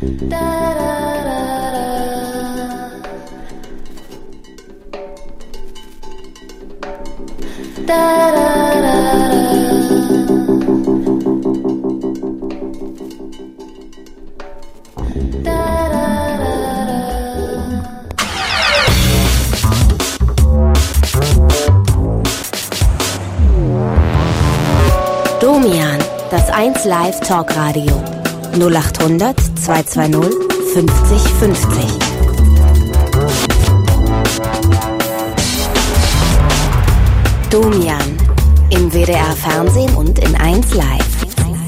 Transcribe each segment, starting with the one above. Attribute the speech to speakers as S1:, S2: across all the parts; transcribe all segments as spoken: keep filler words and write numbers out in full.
S1: Domian, das eins Live Talkradio. null achthundert zweihundertzweißig fünfzig fünfzig. Domian, im W D R Fernsehen und in eins Live.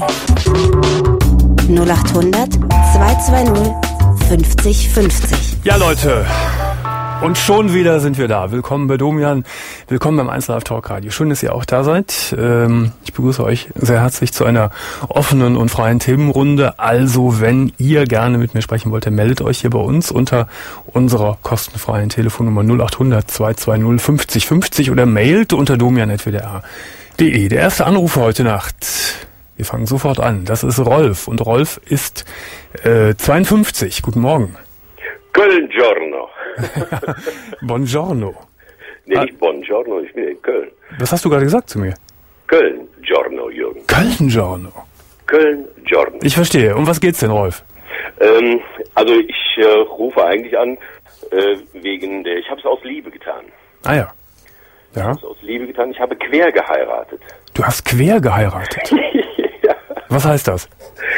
S1: null achthundert zweihundertzweißig fünfzig fünfzig.
S2: Ja, Leute. Und schon wieder sind wir da. Willkommen bei Domian. Willkommen beim eins Live Talkradio. Schön, dass ihr auch da seid. Ich begrüße euch sehr herzlich zu einer offenen und freien Themenrunde. Also, wenn ihr gerne mit mir sprechen wollt, dann meldet euch hier bei uns unter unserer kostenfreien Telefonnummer null achthundert zweihundertzweißig fünfzig fünfzig oder mailt unter domian punkt w d r punkt d e. Der erste Anrufer heute Nacht. Wir fangen sofort an. Das ist Rolf. Und Rolf ist äh, zweiundfünfzig. Guten Morgen.
S3: Köln-Giorno.
S2: Buongiorno.
S3: Nee, nicht Buongiorno, ich bin in Köln.
S2: Was hast du gerade gesagt zu mir?
S3: Köln-Giorno, Jürgen.
S2: Köln-Giorno.
S3: Köln-Giorno.
S2: Ich verstehe. Um was geht's denn, Rolf?
S3: Ähm, also ich äh, rufe eigentlich an, äh, wegen der, ich habe es aus Liebe getan.
S2: Ah ja. Ja.
S3: Ich habe es aus Liebe getan, ich habe quer geheiratet.
S2: Du hast quer geheiratet?
S3: Ja.
S2: Was heißt das?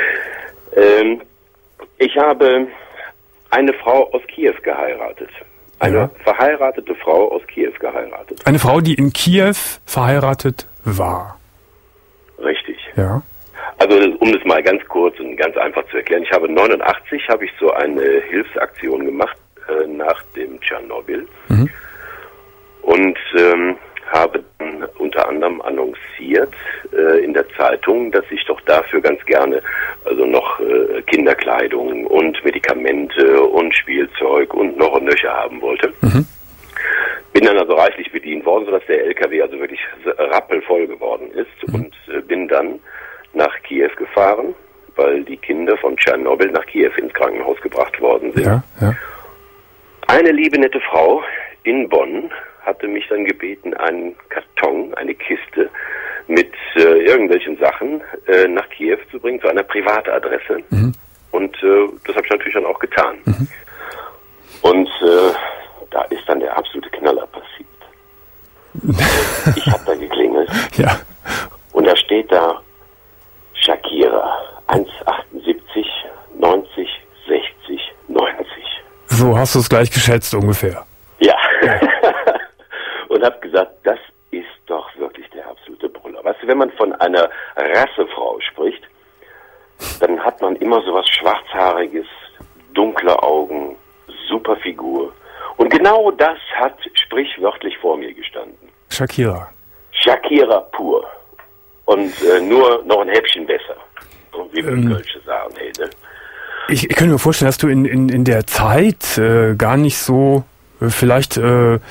S3: Ähm, ich habe eine Frau aus Kiew geheiratet. Eine ja. verheiratete Frau aus Kiew geheiratet.
S2: Eine Frau, die in Kiew verheiratet war.
S3: Richtig.
S2: Ja.
S3: Also um das mal ganz kurz und ganz einfach zu erklären, ich habe neunundachtzig habe ich so eine Hilfsaktion gemacht äh, nach dem Tschernobyl mhm. und ähm, habe dann unter anderem annonciert äh, in der Zeitung, dass ich doch dafür ganz gerne also noch äh, Kinderkleidung und Medikamente und Spielzeug und noch und nöcher haben wollte. Mhm. Bin dann also reichlich bedient worden, sodass der L K W also wirklich rappelvoll geworden ist mhm. und äh, bin dann nach Kiew gefahren, weil die Kinder von Tschernobyl nach Kiew ins Krankenhaus gebracht worden sind.
S2: Ja, ja.
S3: Eine liebe, nette Frau in Bonn hatte mich dann gebeten, einen Karton, eine Kiste mit äh, irgendwelchen Sachen äh, nach Kiew zu bringen, zu einer Privatadresse. Mhm. Und äh, das habe ich natürlich dann auch getan. Mhm. Und äh, da ist dann der absolute Knaller passiert. Ich habe da geklingelt.
S2: Ja.
S3: Und da steht da Shakira, eins achtundsiebzig, neunzig, sechzig, neunzig.
S2: So hast du es gleich geschätzt ungefähr.
S3: Ja. ja. Und habe gesagt, das ist doch wirklich der absolute Brüller. Weißt du, wenn man von einer Rassefrau spricht, dann hat man immer so was Schwarzhaariges, dunkle Augen, super Figur. Und genau das hat sprichwörtlich vor mir gestanden.
S2: Shakira.
S3: Shakira pur. Und äh, nur noch ein Häppchen besser. So wie wir ähm, Kölsche sagen, hey, ne?
S2: Ich, ich könnte mir vorstellen, dass du in, in, in der Zeit äh, gar nicht so äh, vielleicht äh, äh,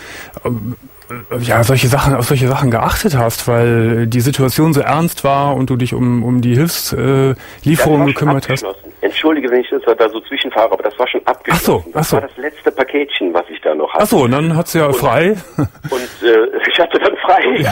S2: ja solche Sachen auf solche Sachen geachtet hast, weil die Situation so ernst war und du dich um um die Hilfslieferung äh, gekümmert hast.
S3: Entschuldige, wenn ich das da so zwischenfahre, aber das war schon abgeschlossen.
S2: Ach so, ach so.
S3: Das war das letzte Paketchen, was ich da noch hatte.
S2: Ach so, und dann hat's ja
S3: und,
S2: frei.
S3: Und äh, ich hatte dann frei. Ja.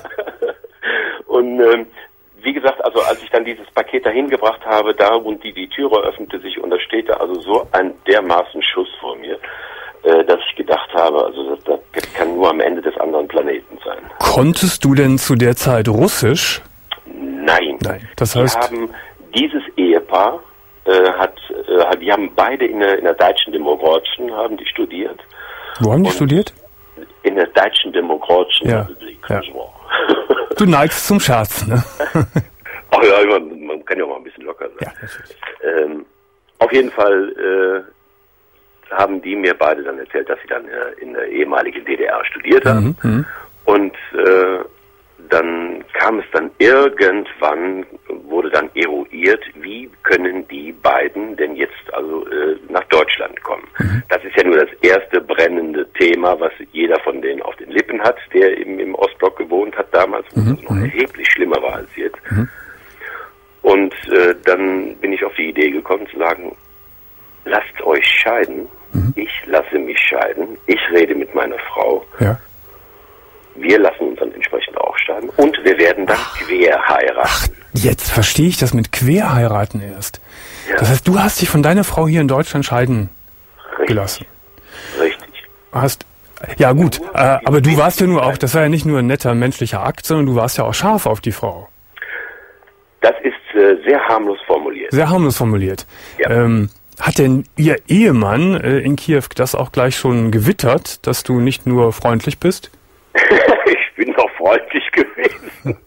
S3: Und ähm, wie gesagt, also als ich dann dieses Paket dahin gebracht habe, da und die die Türe öffnete sich und da steht da also so ein dermaßen Schuss vor mir, äh, dass ich gedacht habe, also das, das kann nur am Ende des anderen Planeten sein.
S2: Konntest du denn zu der Zeit Russisch?
S3: Nein.
S2: Nein. Das heißt,
S3: wir haben dieses Ehepaar äh, hat, äh, die haben beide in der, in der Deutschen Demokratischen haben die studiert.
S2: Wo haben die und studiert?
S3: In der Deutschen Demokratischen
S2: ja.
S3: Republik.
S2: Ja. Du neigst zum Scherz, ne?
S3: Ach ja, man, man kann ja auch mal ein bisschen locker sein.
S2: Ja, natürlich.
S3: Ähm, auf jeden Fall äh, haben die mir beide dann erzählt, dass sie dann äh, in der ehemaligen D D R studiert haben. Mhm, und äh, dann kam es dann irgendwann, wurde dann eruiert, wie können die beiden denn jetzt also äh, nach Deutschland kommen. Mhm. Das ist ja nur das erste brennende Thema, was jeder von denen auf den Lippen hat, der eben im Ostblock gewohnt hat damals, wo mhm. es noch erheblich schlimmer war als jetzt. Mhm. Und äh, dann bin ich auf die Idee gekommen zu sagen, lasst euch scheiden. Mhm. Ich lasse mich scheiden. Ich rede mit meiner Frau.
S2: Ja.
S3: Wir lassen uns dann entsprechend auch scheiden. Und wir werden dann Ach. quer heiraten. Ach,
S2: jetzt verstehe ich das mit quer heiraten erst.
S3: Ja.
S2: Das heißt, du hast dich von deiner Frau hier in Deutschland scheiden
S3: Richtig.
S2: gelassen.
S3: Richtig.
S2: Hast, ja gut, äh, aber du warst ja nur auch, das war ja nicht nur ein netter menschlicher Akt, sondern du warst ja auch scharf auf die Frau.
S3: Das ist äh, sehr harmlos formuliert.
S2: Sehr harmlos formuliert.
S3: Ja.
S2: Ähm, hat denn Ihr Ehemann äh, in Kiew das auch gleich schon gewittert, dass du nicht nur freundlich bist?
S3: Ich bin doch freundlich gewesen.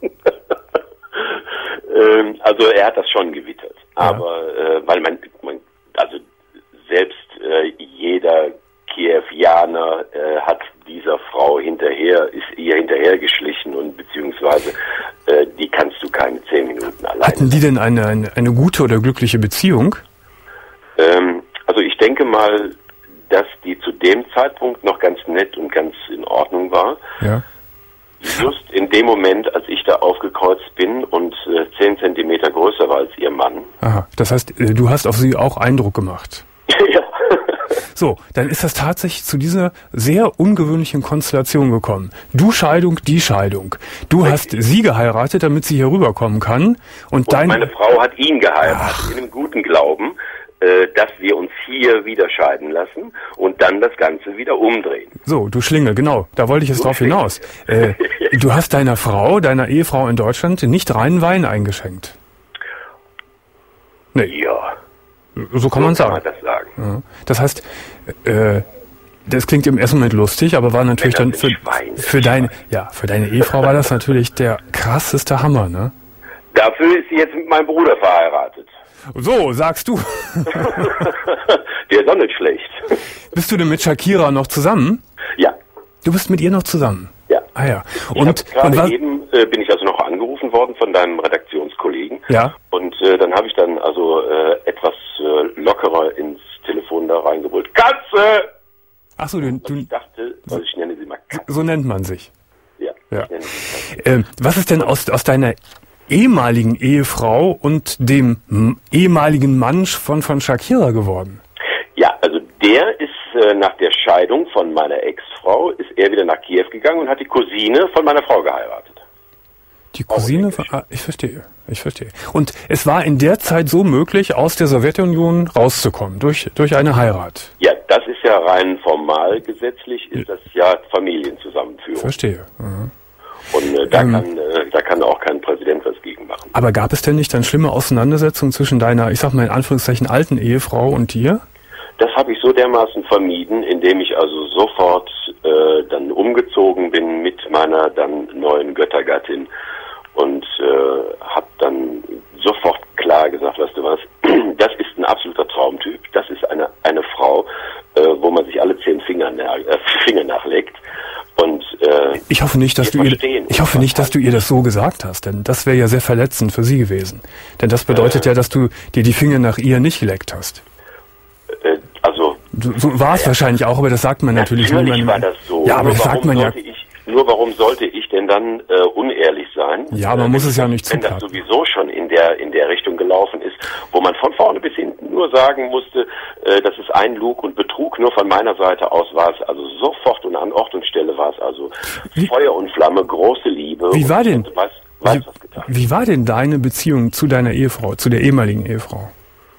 S3: ähm, also er hat das schon gewittert. Ja. Aber äh, weil man, man also selbst äh, jeder Kiewianer äh, hat dieser Frau hinterher, ist ihr hinterhergeschlichen und beziehungsweise äh, die kannst du keine zehn Minuten alleine.
S2: Hatten die denn eine, eine, eine gute oder glückliche Beziehung?
S3: Ähm, also ich denke mal, dass die zu dem Zeitpunkt noch ganz nett und ganz in Ordnung war.
S2: Ja.
S3: Just in dem Moment, als ich da aufgekreuzt bin und äh, zehn Zentimeter größer war als ihr Mann.
S2: Aha, das heißt, äh, du hast auf sie auch Eindruck gemacht.
S3: Ja.
S2: So, dann ist das tatsächlich zu dieser sehr ungewöhnlichen Konstellation gekommen. Du Scheidung, die Scheidung. Du Richtig. hast sie geheiratet, damit sie hier rüberkommen kann. Und, und dein...
S3: meine Frau hat ihn geheiratet, Ach. in einem guten Glauben, äh, dass wir uns hier wieder scheiden lassen und dann das Ganze wieder umdrehen.
S2: So, du Schlingel, genau, da wollte ich jetzt du drauf Schlingel. hinaus. Äh, du hast deiner Frau, deiner Ehefrau in Deutschland nicht reinen Wein eingeschenkt. Nee.
S3: Ja.
S2: So kann so man sagen.
S3: Kann man das sagen.
S2: Ja. Das heißt, äh, das klingt im ersten Moment lustig, aber war natürlich dann für, Schwein, für deine, ja, für deine Ehefrau war das natürlich der krasseste Hammer, ne?
S3: Dafür ist sie jetzt mit meinem Bruder verheiratet.
S2: So, sagst du.
S3: Der ist auch nicht schlecht.
S2: Bist du denn mit Shakira noch zusammen?
S3: Ja.
S2: Du bist mit ihr noch zusammen?
S3: Ja.
S2: Ah ja.
S3: Und gerade eben äh, bin ich also noch angerufen worden von deinem Redaktionskollegen.
S2: Ja.
S3: Und äh, dann habe ich dann also äh, etwas äh, lockerer ins Telefon da reingebrüllt. Katze!
S2: Ach so, du, du
S3: ich dachte, also ich nenne sie mal Katze.
S2: So nennt man sich.
S3: Ja.
S2: ja. Ich nenne sie Katze. Ähm, was ist denn aus, aus deiner ehemaligen Ehefrau und dem m- ehemaligen Mann von, von Shakira geworden?
S3: Ja, also der ist äh, nach der Scheidung von meiner Ex-Frau, ist er wieder nach Kiew gegangen und hat die Cousine von meiner Frau geheiratet.
S2: Die Cousine von... Ah, ich verstehe, ich verstehe. Und es war in der Zeit so möglich, aus der Sowjetunion rauszukommen, durch, durch eine Heirat?
S3: Ja, das ist ja rein formal gesetzlich, ist das ja Familienzusammenführung.
S2: Verstehe. Mhm.
S3: Und äh, da, ähm, kann, äh, da kann auch kein Präsident was gegen machen.
S2: Aber gab es denn nicht dann schlimme Auseinandersetzungen zwischen deiner, ich sag mal in Anführungszeichen, alten Ehefrau und dir?
S3: Das habe ich so dermaßen vermieden, indem ich also sofort äh, dann umgezogen bin mit meiner dann neuen Göttergattin und äh, habe dann sofort klar gesagt, weißt du was, das ist ein absoluter Traumtyp, das ist eine eine Frau, äh, wo man sich alle zehn Finger, nach, äh, Finger nachlegt. Und äh,
S2: ich hoffe nicht, dass du ihr, ich hoffe nicht, dass du ihr das so gesagt hast, denn das wäre ja sehr verletzend für sie gewesen. Denn das bedeutet äh, ja, dass du dir die Finger nach ihr nicht geleckt hast.
S3: Äh, also
S2: so, so war es ja, wahrscheinlich auch, aber das sagt man natürlich,
S3: natürlich
S2: nicht.
S3: Natürlich war das so.
S2: Ja, aber
S3: nur
S2: das sagt man ja.
S3: Ich, nur warum sollte ich denn dann äh, unehrlich sein?
S2: Ja, man äh, muss es ja nicht
S3: zupacken. Wenn das sowieso schon in der in der Richtung gelaufen ist, wo man von vorne bis hinten nur sagen musste, äh, das ist ein Lug und Betrug. Nur von meiner Seite aus war es also sofort und an Ort und Stelle war es also wie, Feuer und Flamme, große Liebe.
S2: Wie war denn?
S3: Weiß, weiß,
S2: wie, was getan. wie war denn deine Beziehung zu deiner Ehefrau, zu der ehemaligen Ehefrau?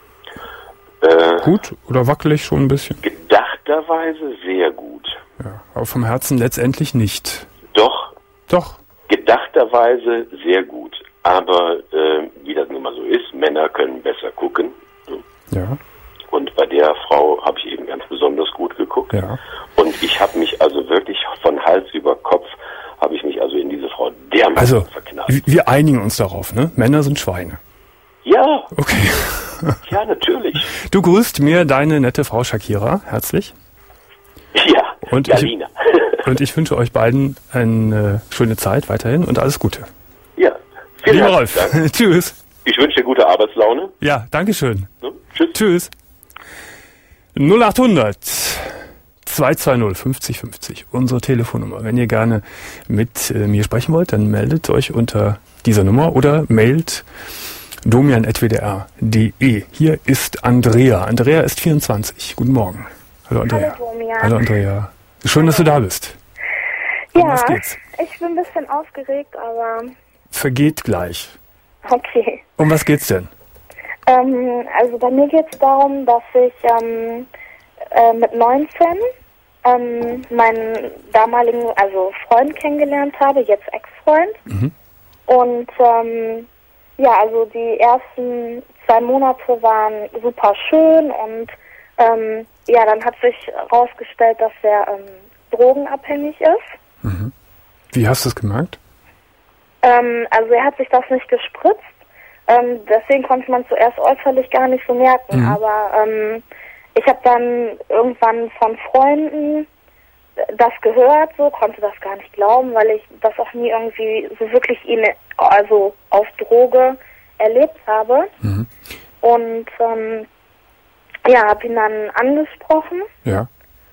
S3: Äh,
S2: gut oder wackelig schon ein bisschen?
S3: Gedachterweise sehr gut.
S2: Ja, aber vom Herzen letztendlich nicht.
S3: Doch.
S2: Doch.
S3: Gedachterweise sehr gut. Aber äh, wie das nun mal so ist, Männer können besser gucken.
S2: Ja. Und
S3: bei der Frau habe ich eben ganz besonders gut geguckt.
S2: Ja.
S3: Und ich habe mich also wirklich von Hals über Kopf, habe ich mich also in diese Frau dermaßen
S2: also,
S3: verknallt.
S2: Also, wir einigen uns darauf, ne? Männer sind Schweine.
S3: Ja.
S2: Okay.
S3: Ja, natürlich.
S2: Du grüßt mir deine nette Frau Shakira, herzlich.
S3: Ja,
S2: und
S3: Jalina.
S2: Ich, und ich wünsche euch beiden eine schöne Zeit weiterhin und alles Gute.
S3: Ja.
S2: Lieber Rolf, tschüss.
S3: Ich wünsche dir gute Arbeitslaune.
S2: Ja, danke schön.
S3: Ja, tschüss.
S2: Tschüss. null achthundert zweihundertzweißig fünfzig fünfzig, unsere Telefonnummer. Wenn ihr gerne mit äh, mir sprechen wollt, dann meldet euch unter dieser Nummer oder mailt domian at w d r punkt d e. Hier ist Andrea. Andrea ist vierundzwanzig. Guten Morgen. Hallo Andrea.
S4: Hallo Domian.
S2: Hallo Andrea. Schön, dass du da bist. Um
S4: ja,
S2: was geht's?
S4: Ich bin ein bisschen aufgeregt, aber...
S2: Vergeht gleich.
S4: Okay.
S2: Um was geht's denn?
S4: Ähm, also bei mir geht es darum, dass ich ähm, äh, mit neunzehn ähm, meinen damaligen, also Freund kennengelernt habe, jetzt Ex-Freund. Mhm. Und ähm, ja, also die ersten zwei Monate waren super schön und ähm, ja, dann hat sich herausgestellt, dass er ähm, drogenabhängig ist.
S2: Mhm. Wie hast du es gemerkt?
S4: Ähm, also er hat sich das nicht gespritzt, ähm, deswegen konnte man zuerst äußerlich gar nicht so merken, mhm. aber ähm, ich habe dann irgendwann von Freunden das gehört, so konnte das gar nicht glauben, weil ich das auch nie irgendwie so wirklich ihn, also auf Droge erlebt habe. Mhm. Und ähm, ja, habe ihn dann angesprochen.
S2: Ja.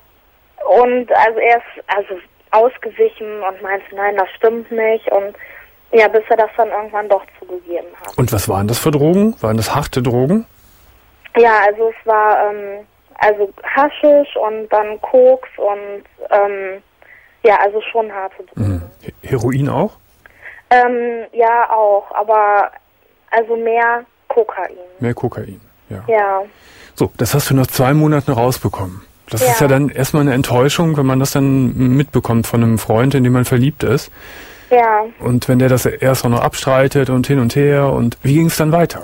S4: Und also er ist also ausgewichen und meinte, nein, das stimmt nicht. Und ja, bis er das dann irgendwann doch zugegeben hat.
S2: Und was waren das für Drogen? Waren das harte Drogen?
S4: Ja, also es war ähm, also Haschisch und dann Koks und ähm, ja, also schon harte Drogen.
S2: Mhm. Heroin auch?
S4: Ähm, ja, auch, aber also mehr Kokain.
S2: Mehr Kokain, ja.
S4: Ja.
S2: So, das hast du nach zwei Monaten rausbekommen. Das
S4: ja.
S2: ist ja dann erstmal eine Enttäuschung, wenn man das dann mitbekommt von einem Freund, in den man verliebt ist.
S4: Ja.
S2: Und wenn der das erst auch noch abstreitet und hin und her. Und wie ging es dann weiter?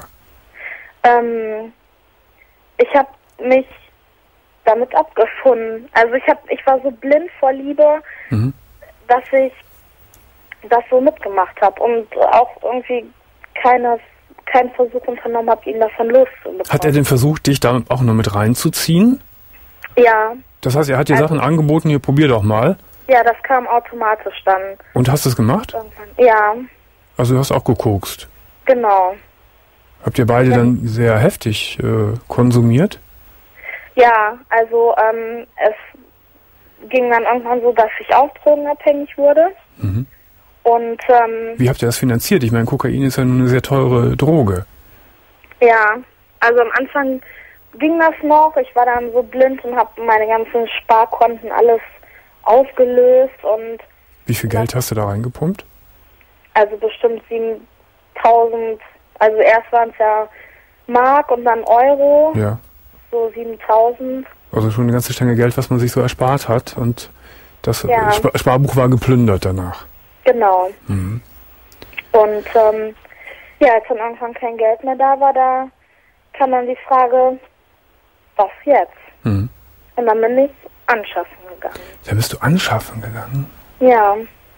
S4: Ähm, ich habe mich damit abgefunden. Also ich hab, ich war so blind vor Liebe, mhm. dass ich das so mitgemacht habe und auch irgendwie keine, keinen Versuch unternommen habe, ihn davon loszubekommen.
S2: Hat er denn versucht, dich da auch noch mit reinzuziehen?
S4: Ja.
S2: Das heißt, er hat dir also Sachen angeboten, hier, probier doch mal.
S4: Ja, das kam automatisch dann.
S2: Und hast du es gemacht?
S4: Irgendwann. Ja.
S2: Also du hast auch gekokst?
S4: Genau.
S2: Habt ihr beide ja. dann sehr heftig äh, konsumiert?
S4: Ja, also ähm, es ging dann irgendwann so, dass ich auch drogenabhängig wurde. Mhm. Und ähm,
S2: wie habt ihr das finanziert? Ich meine, Kokain ist ja nur eine sehr teure Droge.
S4: Ja, also am Anfang ging das noch. Ich war dann so blind und habe meine ganzen Sparkonten alles aufgelöst. Und
S2: wie viel Geld hast du da reingepumpt?
S4: Also bestimmt siebentausend. Also erst waren es ja Mark und dann Euro.
S2: Ja.
S4: So siebentausend.
S2: Also schon eine ganze Stange Geld, was man sich so erspart hat. Und das
S4: ja.
S2: Spar- Sparbuch war geplündert danach.
S4: Genau.
S2: Mhm.
S4: Und ähm, ja, als dann irgendwann kein Geld mehr da war, da kam dann die Frage, was jetzt? Mhm. Und dann bin ich anschaffen gegangen.
S2: Da bist du anschaffen gegangen?
S4: Ja.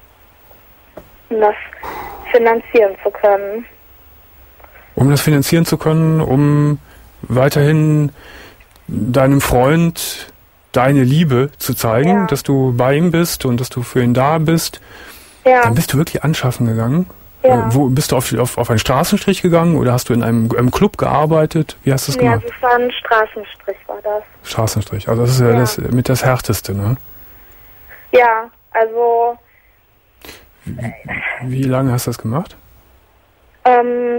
S4: Um das finanzieren zu können.
S2: Um das finanzieren zu können, um weiterhin deinem Freund deine Liebe zu zeigen, ja. dass du bei ihm bist und dass du für ihn da bist.
S4: Ja.
S2: Dann bist du wirklich anschaffen gegangen?
S4: Ja.
S2: Äh, wo bist du auf, auf, auf einen Straßenstrich gegangen oder hast du in einem, einem Club gearbeitet? Wie hast du das
S4: ja,
S2: gemacht?
S4: Ja, das war ein Straßenstrich, war das.
S2: Straßenstrich, also das ist ja, ja. das mit das Härteste, ne?
S4: Ja, also...
S2: Wie, wie lange hast du das gemacht?
S4: Ähm,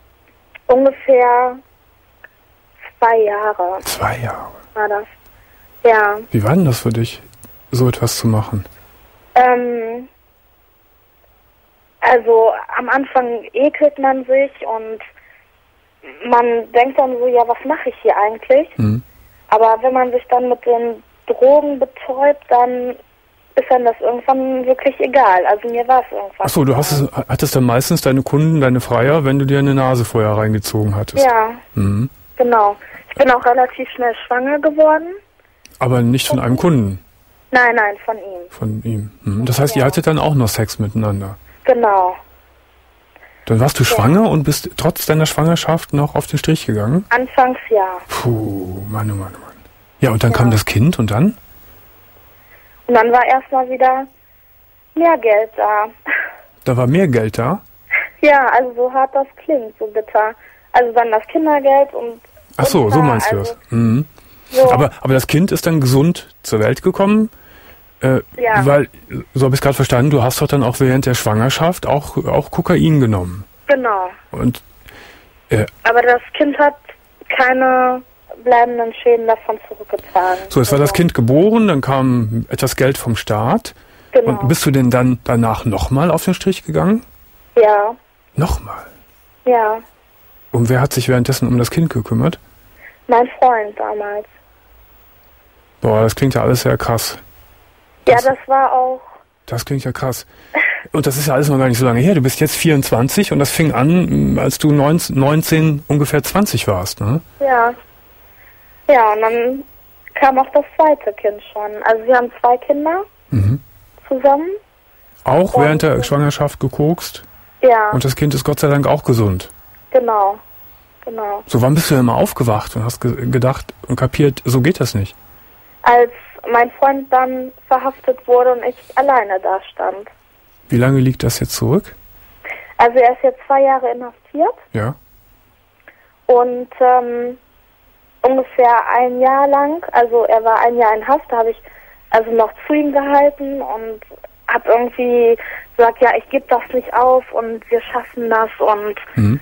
S4: ungefähr zwei Jahre.
S2: Zwei Jahre?
S4: War das, ja.
S2: Wie war denn das für dich, so etwas zu machen?
S4: Ähm... Also am Anfang ekelt man sich und man denkt dann so, ja, was mache ich hier eigentlich? Mhm. Aber wenn man sich dann mit den Drogen betäubt, dann ist dann das irgendwann wirklich egal. Also mir war es irgendwann.
S2: Achso, du hast es, hattest dann meistens deine Kunden, deine Freier, wenn du dir eine Nase vorher reingezogen hattest.
S4: Ja, mhm. genau. Ich bin auch relativ schnell schwanger geworden.
S2: Aber nicht von einem Kunden?
S4: Nein, nein, von ihm.
S2: Von ihm. Mhm. Das heißt, ja. ihr hattet dann auch noch Sex miteinander?
S4: Genau.
S2: Dann warst du ja. schwanger und bist trotz deiner Schwangerschaft noch auf den Strich gegangen?
S4: Anfangs ja.
S2: Puh, Mann, oh Mann, oh Mann. Ja, und dann
S4: ja.
S2: kam das Kind und dann?
S4: Und dann war erstmal wieder mehr Geld da.
S2: Da war mehr Geld da?
S4: Ja, also so hart das klingt, so bitter. Also dann das Kindergeld und...
S2: Ach so, so meinst du
S4: also,
S2: das. Mhm.
S4: So.
S2: Aber, aber das Kind ist dann gesund zur Welt gekommen? Äh,
S4: ja.
S2: Weil, so habe ich es gerade verstanden, du hast doch dann auch während der Schwangerschaft auch, auch Kokain genommen.
S4: Genau.
S2: Und Äh,
S4: Aber das Kind hat keine bleibenden Schäden davon zurückgetragen.
S2: So, es war das Kind geboren, dann kam etwas Geld vom Staat.
S4: Genau.
S2: Und bist du denn dann danach nochmal auf den Strich gegangen?
S4: Ja.
S2: Nochmal?
S4: Ja.
S2: Und wer hat sich währenddessen um das Kind gekümmert?
S4: Mein Freund damals.
S2: Boah, das klingt ja alles sehr krass.
S4: Das, ja, das war auch...
S2: Das klingt ja krass. Und das ist ja alles noch gar nicht so lange her. Du bist jetzt vierundzwanzig und das fing an, als du neunzehn, ungefähr zwanzig warst, ne?
S4: Ja. Ja, und dann kam auch das zweite Kind schon. Also wir haben zwei Kinder
S2: mhm.
S4: zusammen.
S2: Auch
S4: und
S2: während der Schwangerschaft gekokst?
S4: Ja.
S2: Und das Kind ist Gott sei Dank auch gesund?
S4: Genau. Genau.
S2: So, wann bist du denn mal aufgewacht und hast ge- gedacht und kapiert, so geht das nicht?
S4: Als mein Freund dann verhaftet wurde und ich alleine da stand.
S2: Wie lange liegt das jetzt zurück?
S4: Also er ist jetzt zwei Jahre inhaftiert.
S2: Ja.
S4: Und ähm, ungefähr ein Jahr lang, also er war ein Jahr in Haft, da habe ich also noch zu ihm gehalten und habe irgendwie gesagt, ja, ich gebe das nicht auf und wir schaffen das und
S2: mhm.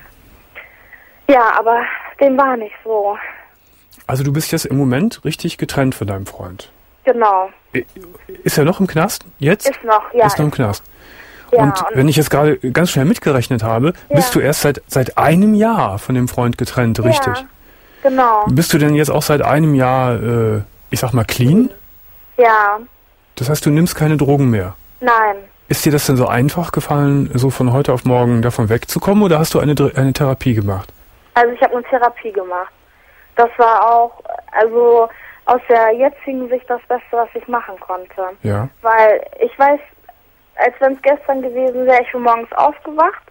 S4: ja, aber dem war nicht so.
S2: Also du bist jetzt im Moment richtig getrennt von deinem Freund?
S4: Genau.
S2: Ist er noch im Knast jetzt?
S4: Ist noch, ja.
S2: Ist noch im Knast.
S4: Ja,
S2: und, und wenn ich jetzt gerade ganz schnell mitgerechnet habe, ja. bist du erst seit seit einem Jahr von dem Freund getrennt, richtig?
S4: Ja, genau.
S2: Bist du denn jetzt auch seit einem Jahr, äh, ich sag mal, clean?
S4: Ja.
S2: Das heißt, du nimmst keine Drogen mehr?
S4: Nein.
S2: Ist dir das denn so einfach gefallen, so von heute auf morgen davon wegzukommen, oder hast du eine, eine Therapie gemacht?
S4: Also ich habe eine Therapie gemacht. Das war auch, also aus der jetzigen Sicht das Beste, was ich machen konnte.
S2: Ja.
S4: Weil ich weiß, als wenn es gestern gewesen wäre, ich bin morgens aufgewacht.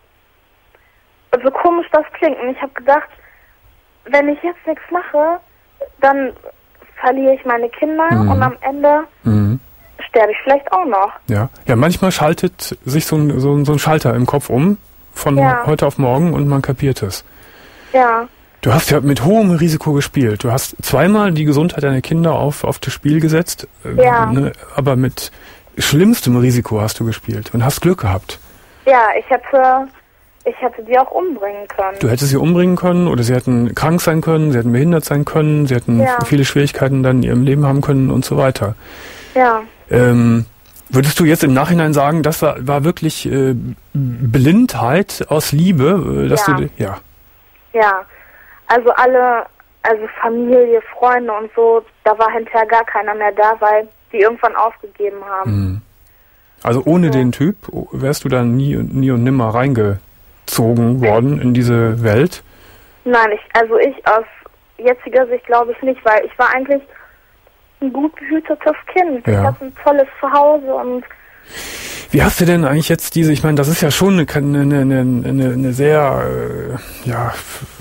S4: Und so komisch das klingt. Und ich habe gedacht, wenn ich jetzt nichts mache, dann verliere ich meine Kinder mhm. und am Ende mhm. sterbe ich vielleicht auch noch.
S2: Ja, ja, manchmal schaltet sich so ein, so ein, so ein Schalter im Kopf um, von ja. heute auf morgen, und man kapiert es.
S4: Ja.
S2: Du hast ja mit hohem Risiko gespielt. Du hast zweimal die Gesundheit deiner Kinder auf, auf das Spiel gesetzt,
S4: ja.
S2: ne, aber mit schlimmstem Risiko hast du gespielt und hast Glück gehabt.
S4: Ja, ich hätte, ich hätte die auch umbringen können.
S2: Du hättest sie umbringen können, oder sie hätten krank sein können, sie hätten behindert sein können, sie hätten
S4: ja.
S2: viele Schwierigkeiten dann in ihrem Leben haben können und so weiter.
S4: Ja.
S2: Ähm, würdest du jetzt im Nachhinein sagen, das war, war wirklich äh, Blindheit aus Liebe, äh, dass
S4: ja.
S2: du, ja.
S4: Ja, also alle, also Familie, Freunde und so, da war hinterher gar keiner mehr da, weil die irgendwann aufgegeben haben.
S2: Mhm. Also ohne so. den Typ wärst du dann nie, nie und nimmer reingezogen worden in diese Welt?
S4: Nein, ich, also ich aus jetziger Sicht glaube ich nicht, weil ich war eigentlich ein gut behütetes Kind.
S2: Ja.
S4: Ich hatte ein tolles Zuhause und...
S2: Wie hast du denn eigentlich jetzt diese, ich meine, das ist ja schon eine, eine, eine, eine, eine sehr äh, ja,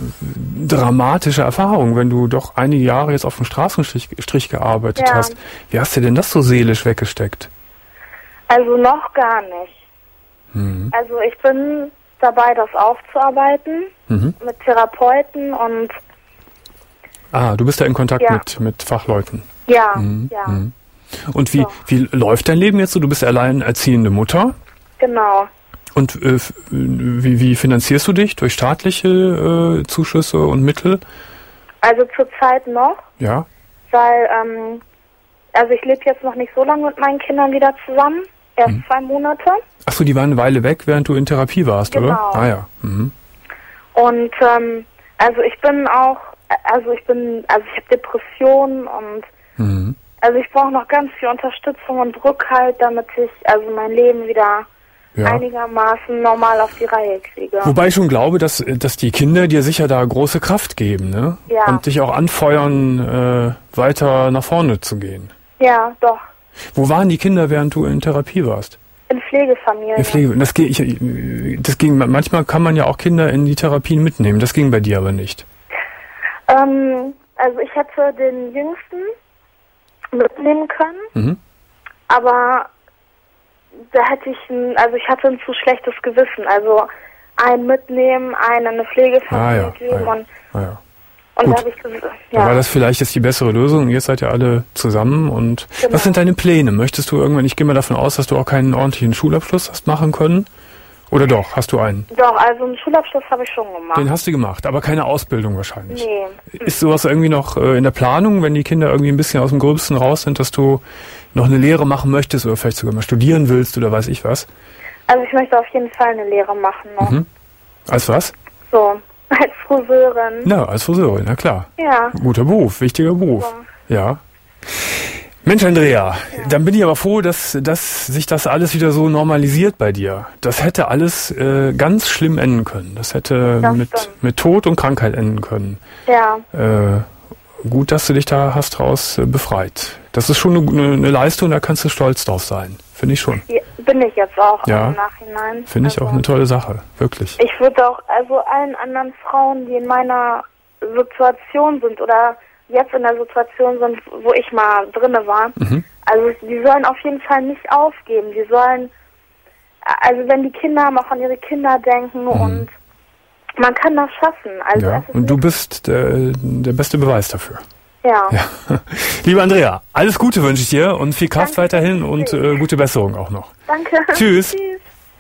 S2: dramatische Erfahrung, wenn du doch einige Jahre jetzt auf dem Straßenstrich Strich gearbeitet
S4: ja.
S2: hast. Wie hast du denn das so seelisch weggesteckt?
S4: Also noch gar nicht.
S2: Mhm.
S4: Also ich bin dabei, das aufzuarbeiten mhm. mit Therapeuten und...
S2: Ah, du bist da in Kontakt
S4: ja.
S2: mit, mit Fachleuten.
S4: Ja,
S2: mhm.
S4: ja.
S2: Mhm. Und wie,
S4: so.
S2: wie läuft dein Leben jetzt so? Du bist alleinerziehende Mutter.
S4: Genau.
S2: Und äh, wie, wie finanzierst du dich? Durch staatliche äh, Zuschüsse und Mittel?
S4: Also zurzeit noch.
S2: Ja.
S4: Weil, ähm, also ich lebe jetzt noch nicht so lange mit meinen Kindern wieder zusammen. Erst mhm. zwei Monate.
S2: Achso, die waren eine Weile weg, während du in Therapie warst,
S4: genau.
S2: oder? Ah ja. Mhm.
S4: Und ähm, also ich bin auch, also ich bin, also ich habe Depressionen und
S2: mhm.
S4: also ich brauche noch ganz viel Unterstützung und Rückhalt, damit ich also mein Leben wieder ja. einigermaßen normal auf die Reihe kriege.
S2: Wobei ich schon glaube, dass, dass die Kinder dir sicher da große Kraft geben, ne?
S4: Ja.
S2: Und dich auch anfeuern, äh, weiter nach vorne zu gehen.
S4: Ja, doch.
S2: Wo waren die Kinder, während du in Therapie warst?
S4: In Pflegefamilien.
S2: In Pflege. Das, ging, ich, das ging, manchmal kann man ja auch Kinder in die Therapien mitnehmen. Das ging bei dir aber nicht.
S4: Ähm, also ich hätte den Jüngsten mitnehmen können, mhm. aber da hätte ich, ein, also ich hatte ein zu schlechtes Gewissen. Also einen mitnehmen, einen in eine Pflegefamilie
S2: ah, ja,
S4: geben
S2: ah, ja.
S4: und
S2: ah, ja.
S4: Und
S2: Gut.
S4: da habe ich gesagt,
S2: ja.
S4: ja.
S2: War das vielleicht jetzt die bessere Lösung? Jetzt seid ihr alle zusammen. Und
S4: genau.
S2: Was sind deine Pläne? Möchtest du irgendwann, ich gehe mal davon aus, dass du auch keinen ordentlichen Schulabschluss hast machen können Oder doch, hast du einen?
S4: Doch, also einen Schulabschluss habe ich schon gemacht.
S2: Den hast du gemacht, aber keine Ausbildung wahrscheinlich.
S4: Nee.
S2: Ist sowas irgendwie noch äh, in der Planung, wenn die Kinder irgendwie ein bisschen aus dem Gröbsten raus sind, dass du noch eine Lehre machen möchtest oder vielleicht sogar mal studieren willst oder weiß ich was?
S4: Also ich möchte auf jeden Fall eine Lehre machen noch.
S2: Mhm. Als was?
S4: So, als Friseurin.
S2: Ja, als Friseurin, na klar.
S4: Ja.
S2: Guter Beruf, wichtiger Beruf.
S4: Ja.
S2: Ja. Mensch, Andrea, ja. Dann bin ich aber froh, dass, dass sich das alles wieder so normalisiert bei dir. Das hätte alles äh, ganz schlimm enden können. Das hätte
S4: Das
S2: mit,
S4: stimmt.
S2: mit Tod und Krankheit enden können.
S4: Ja.
S2: Äh, gut, dass du dich da hast raus äh, befreit. Das ist schon eine, eine Leistung, da kannst du stolz drauf sein. Finde ich schon.
S4: Ja, bin ich jetzt auch
S2: Ja.
S4: im Nachhinein.
S2: Finde ich
S4: also,
S2: auch eine tolle Sache. Wirklich.
S4: Ich würde auch, also allen anderen Frauen, die in meiner Situation sind oder jetzt in der Situation sind, wo ich mal drinne war,
S2: Mhm.
S4: also die sollen auf jeden Fall nicht aufgeben. Die sollen, also wenn die Kinder haben, auch an ihre Kinder denken und man kann das schaffen. Also
S2: Ja.
S4: es ist
S2: Und du
S4: nicht-
S2: bist der, der beste Beweis dafür.
S4: ja.
S2: Ja. Liebe Andrea, alles Gute wünsche ich dir und viel Kraft
S4: Danke.
S2: weiterhin und äh, gute Besserung auch noch.
S4: Danke.
S2: Tschüss.
S4: Tschüss.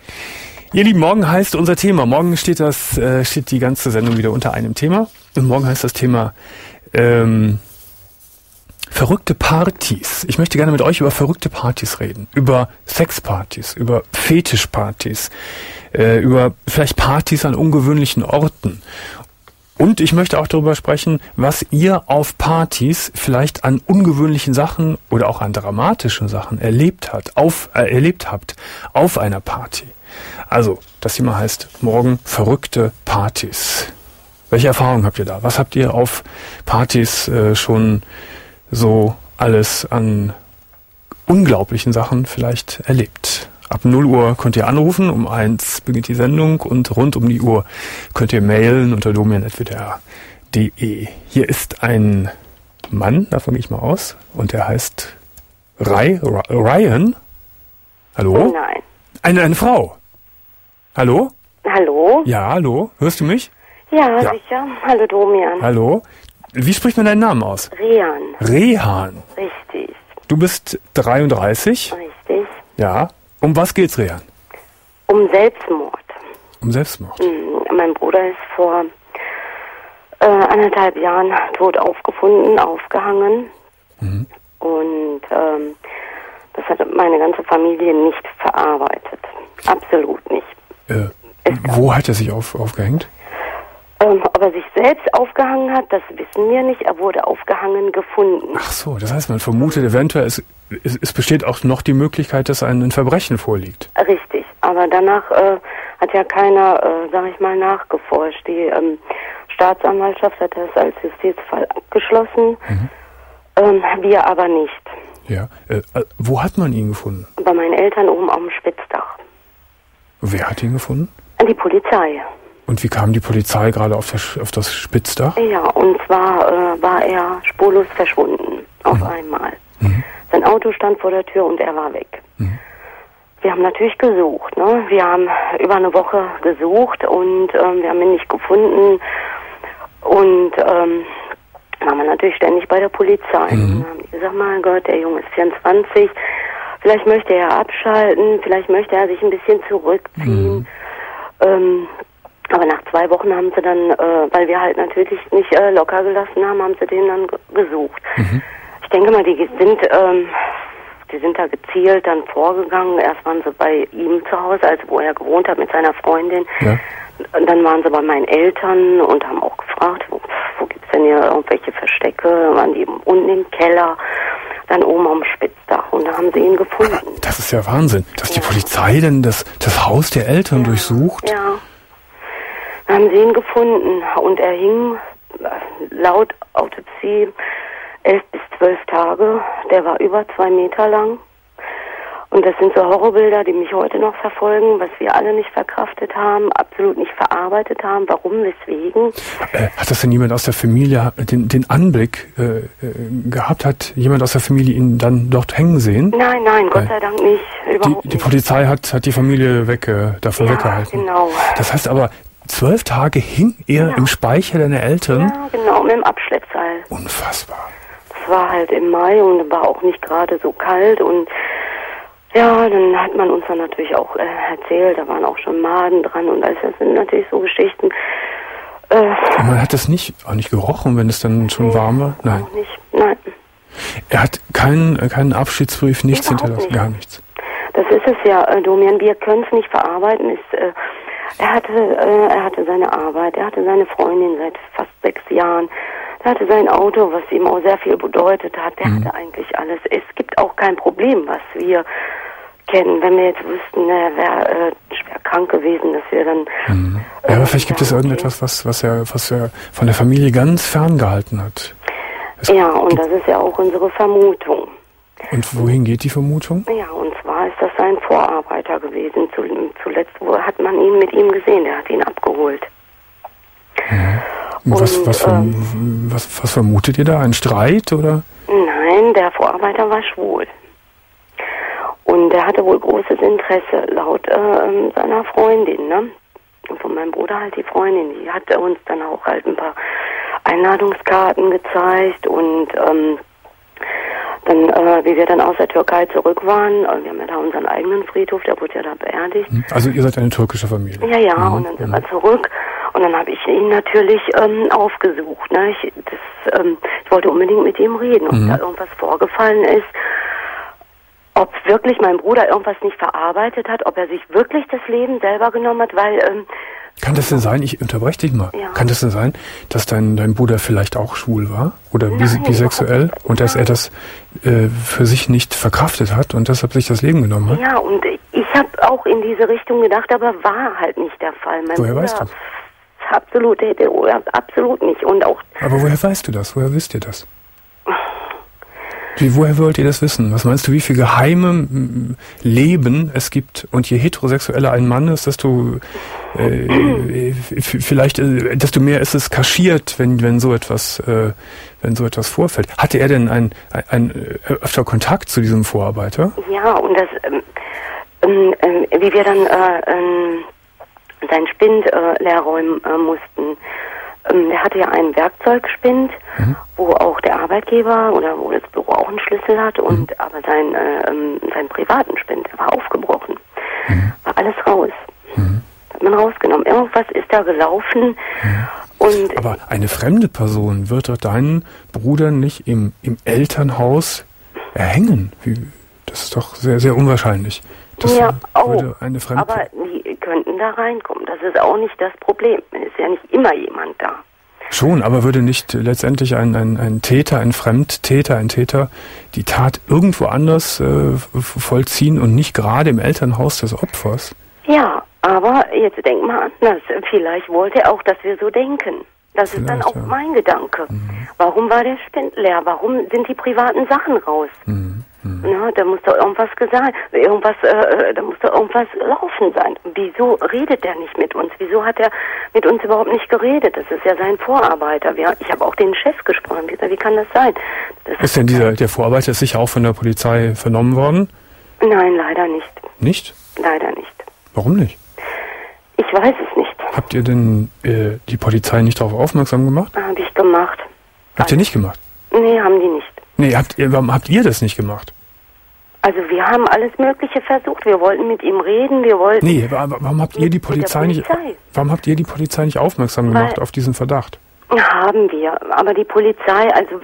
S2: Ihr Lieben, morgen heißt unser Thema, morgen steht das, äh, steht die ganze Sendung wieder unter einem Thema und morgen heißt das Thema ähm, verrückte Partys. Ich möchte gerne mit euch über verrückte Partys reden, über Sexpartys, über Fetischpartys, äh, über vielleicht Partys an ungewöhnlichen Orten. Und ich möchte auch darüber sprechen, was ihr auf Partys vielleicht an ungewöhnlichen Sachen oder auch an dramatischen Sachen erlebt habt, auf, äh, erlebt habt auf einer Party. Also, das Thema heißt morgen verrückte Partys. Welche Erfahrungen habt ihr da? Was habt ihr auf Partys äh, schon so alles an unglaublichen Sachen vielleicht erlebt? Ab null Uhr könnt ihr anrufen, um eins beginnt die Sendung und rund um die Uhr könnt ihr mailen unter domian punkt w d r punkt d e. Hier ist ein Mann, davon gehe ich mal aus, und der heißt Ray, Ryan. Hallo?
S5: Nein.
S2: Eine, eine Frau. Hallo?
S5: Hallo?
S2: Ja, hallo. Hörst du mich?
S5: Ja,
S2: Ja.
S5: sicher. Hallo Domian.
S2: Hallo? Wie spricht man deinen Namen aus?
S5: Rian.
S2: Rehan.
S5: Richtig.
S2: Du bist dreiunddreißig.
S5: Richtig.
S2: Ja. Um was geht's, Rehan?
S5: Um Selbstmord.
S2: Um Selbstmord.
S5: Hm, Mein Bruder ist vor äh, anderthalb Jahren tot aufgefunden, aufgehangen.
S2: Mhm.
S5: Und ähm, das hat meine ganze Familie nicht verarbeitet. Absolut nicht.
S2: Äh, wo hat er sich auf, aufgehängt?
S5: Ähm, ob er sich selbst aufgehangen hat, das wissen wir nicht. Er wurde aufgehangen gefunden.
S2: Ach so, das heißt, man vermutet eventuell, es, es, es besteht auch noch die Möglichkeit, dass ein, ein Verbrechen vorliegt.
S5: Richtig, aber danach äh, hat ja keiner, äh, sag ich mal, nachgeforscht. Die ähm, Staatsanwaltschaft hat das als Justizfall abgeschlossen,
S2: Mhm.
S5: ähm, wir aber nicht.
S2: Ja. Äh, äh, wo hat man ihn gefunden?
S5: Bei meinen Eltern oben auf dem Spitzdach.
S2: Wer hat ihn gefunden?
S5: Die Polizei.
S2: Und wie kam die Polizei gerade auf das, auf das Spitzdach?
S5: Ja, und zwar äh, war er spurlos verschwunden, auf einmal.
S2: Mhm.
S5: Sein Auto stand vor der Tür und er war weg.
S2: Mhm.
S5: Wir haben natürlich gesucht, ne? Wir haben über eine Woche gesucht und ähm, wir haben ihn nicht gefunden. Und ähm, waren wir natürlich ständig bei der Polizei.
S2: Mhm.
S5: Dann haben die gesagt, mein Gott, der Junge ist vierundzwanzig, vielleicht möchte er abschalten, vielleicht möchte er sich ein bisschen zurückziehen.
S2: Mhm.
S5: Ähm, aber nach zwei Wochen haben sie dann, äh, weil wir halt natürlich nicht äh, locker gelassen haben, haben sie den dann ge- gesucht.
S2: Mhm.
S5: Ich denke mal, die sind, ähm, die sind da gezielt dann vorgegangen. Erst waren sie bei ihm zu Hause, also wo er gewohnt hat mit seiner Freundin.
S2: Ja.
S5: Und dann waren sie bei meinen Eltern und haben auch gefragt, wo, wo gibt's denn hier irgendwelche Verstecke? Waren die unten im Keller, dann oben am Spitzdach und da haben sie ihn gefunden.
S2: Das ist ja Wahnsinn, dass die
S5: Ja.
S2: Polizei denn das, das Haus der Eltern durchsucht.
S5: Ja. Dann haben sie ihn gefunden und er hing äh, laut Autopsie elf bis zwölf Tage. Der war über zwei Meter lang. Und das sind so Horrorbilder, die mich heute noch verfolgen, was wir alle nicht verkraftet haben, absolut nicht verarbeitet haben. Warum, weswegen?
S2: Äh, hat das denn jemand aus der Familie den, den Anblick äh, äh, gehabt? Hat jemand aus der Familie ihn dann dort hängen sehen?
S5: Nein, nein, Gott
S2: Äh,
S5: sei Dank nicht. Überhaupt
S2: Die, die
S5: nicht.
S2: Polizei hat, hat die Familie weg, äh, davon
S5: Ja,
S2: weggehalten.
S5: genau.
S2: Das heißt aber, zwölf Tage hing er
S5: Ja.
S2: im Speicher deiner Eltern?
S5: Ja, genau, mit dem Abschleppseil.
S2: Unfassbar.
S5: Das war halt im Mai und war auch nicht gerade so kalt und Ja, dann hat man uns dann natürlich auch äh, erzählt, da waren auch schon Maden dran und alles. Das sind natürlich so Geschichten. Äh,
S2: man hat das nicht, auch nicht gerochen, wenn es dann schon
S5: nee,
S2: warm war? Nein.
S5: Auch nicht, nein.
S2: Er hat keinen, keinen Abschiedsbrief, nichts
S5: Überhaupt
S2: hinterlassen,
S5: nicht.
S2: gar nichts.
S5: Das ist es ja, äh, Domian, wir können es nicht verarbeiten. Ist, äh, er, hatte, äh, er hatte seine Arbeit, er hatte seine Freundin seit fast sechs Jahren. Er hatte sein Auto, was ihm auch sehr viel bedeutet hat. Der mhm. hatte eigentlich alles. Es gibt auch kein Problem, was wir kennen. Wenn wir jetzt wüssten, er wäre äh, schwer krank gewesen, dass wir dann...
S2: Mhm. Ja, aber äh, vielleicht gibt es irgendetwas, was, was, er, was er von der Familie ganz ferngehalten hat. Es
S5: ja, und das ist ja auch unsere Vermutung.
S2: Und wohin geht die Vermutung?
S5: Ja, und zwar ist das sein Vorarbeiter gewesen. Zuletzt hat man ihn mit ihm gesehen, der hat ihn abgeholt.
S2: Mhm. Was, und, was, ähm, was, was vermutet ihr da? Ein Streit, oder?
S5: Nein, der Vorarbeiter war schwul. Und er hatte wohl großes Interesse, laut äh, seiner Freundin, ne? Von meinem Bruder halt die Freundin. Die hat uns dann auch halt ein paar Einladungskarten gezeigt und ähm, dann, äh, wie wir dann aus der Türkei zurück waren, äh, wir haben ja da unseren eigenen Friedhof, der wurde ja da beerdigt.
S2: Also ihr seid eine türkische Familie?
S5: Ja, ja,
S2: mhm.
S5: und dann sind wir zurück und dann habe ich ihn natürlich ähm, aufgesucht. Ne? Ich, das, ähm, ich wollte unbedingt mit ihm reden, ob mhm. da irgendwas vorgefallen ist, ob wirklich mein Bruder irgendwas nicht verarbeitet hat, ob er sich wirklich das Leben selber genommen hat, weil... Ähm,
S2: Kann das denn sein, ich unterbreche dich mal, ja. kann das denn sein, dass dein, dein Bruder vielleicht auch schwul war oder Nein, bisexuell und dass er das äh, für sich nicht verkraftet hat und deshalb sich das Leben genommen hat?
S5: Ja, und ich habe auch in diese Richtung gedacht, aber war halt nicht der Fall. Mein
S2: woher
S5: Bruder
S2: weißt du?
S5: Absolut, absolut nicht. Und auch.
S2: Aber woher weißt du das? Woher wisst ihr das? Wie, woher wollt ihr das wissen? Was meinst du, wie viel geheime Leben es gibt? Und je heterosexueller ein Mann ist, desto äh, vielleicht, äh, desto mehr ist es kaschiert, wenn wenn so etwas, äh, wenn so etwas vorfällt. Hatte er denn ein, ein, ein öfter Kontakt zu diesem Vorarbeiter?
S5: Ja, und das, ähm, ähm, wie wir dann äh, ähm, seinen Spind äh, leer räumen äh, mussten. Der hatte ja einen Werkzeugspind, mhm. wo auch der Arbeitgeber oder wo das Büro auch einen Schlüssel hat und mhm. aber sein, äh, sein privaten Spind, der war aufgebrochen. Mhm. War alles raus. Mhm. Hat man rausgenommen. Irgendwas ist da gelaufen. Mhm. Und
S2: aber eine fremde Person wird doch deinen Bruder nicht im, im Elternhaus erhängen. Wie, das ist doch sehr, sehr unwahrscheinlich. Das
S5: ja, auch.
S2: Eine fremde
S5: aber die könnten da reinkommen. Das ist auch nicht das Problem. Es ist ja nicht immer jemand da.
S2: Schon, aber würde nicht letztendlich ein, ein, ein Täter, ein Fremdtäter, ein Täter die Tat irgendwo anders äh, vollziehen und nicht gerade im Elternhaus des Opfers?
S5: Ja, aber jetzt denk mal anders. Vielleicht wollte er auch, dass wir so denken. Das Vielleicht, ist dann auch ja. mein Gedanke. Mhm. Warum war der Spind leer? Warum sind die privaten Sachen raus? Mhm. Mhm. Na, da muss doch irgendwas gesagt, irgendwas, äh, da muss doch irgendwas laufen sein. Wieso redet der nicht mit uns? Wieso hat er mit uns überhaupt nicht geredet? Das ist ja sein Vorarbeiter. Wir, ich habe auch den Chef gesprochen. Wie, wie kann das sein? Das
S2: ist denn dieser, der Vorarbeiter ist sicher auch von der Polizei vernommen worden?
S5: Nein, leider nicht.
S2: Nicht?
S5: Leider nicht.
S2: Warum nicht?
S5: Ich weiß es nicht.
S2: Habt ihr denn äh, die Polizei nicht darauf aufmerksam gemacht?
S5: Habe ich gemacht.
S2: Habt ihr nicht gemacht?
S5: Nee, haben die nicht.
S2: Nee, habt ihr, warum habt ihr das nicht gemacht?
S5: Also wir haben alles Mögliche versucht. Wir wollten mit ihm reden, wir wollten...
S2: Nee, warum habt ihr die Polizei, Polizei nicht... Warum habt ihr die Polizei nicht aufmerksam gemacht Weil, auf diesen Verdacht?
S5: Haben wir, aber die Polizei, also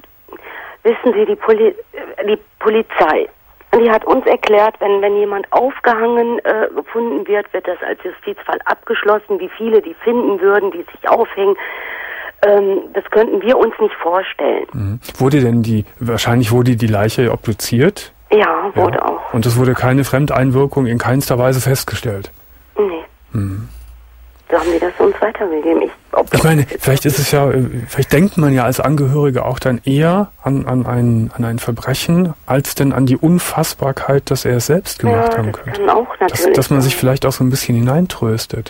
S5: wissen Sie, die, Poli, die Polizei, die hat uns erklärt, wenn, wenn jemand aufgehangen äh, gefunden wird, wird das als Justizfall abgeschlossen. Wie viele die finden würden, die sich aufhängen, ähm, das könnten wir uns nicht vorstellen.
S2: Mhm. Wurde denn die, wahrscheinlich wurde die Leiche obduziert?
S5: Ja, wurde ja. auch.
S2: Und es wurde keine Fremdeinwirkung in keinster Weise festgestellt?
S5: Nee.
S2: Mhm.
S5: So haben die das uns weitergegeben. Ich,
S2: ich meine, vielleicht ist es ja, vielleicht denkt man ja als Angehörige auch dann eher an, an, ein, an ein Verbrechen, als denn an die Unfassbarkeit, dass er es selbst gemacht
S5: ja,
S2: haben
S5: das
S2: könnte.
S5: Kann auch natürlich
S2: dass, dass man sich vielleicht auch so ein bisschen hineintröstet.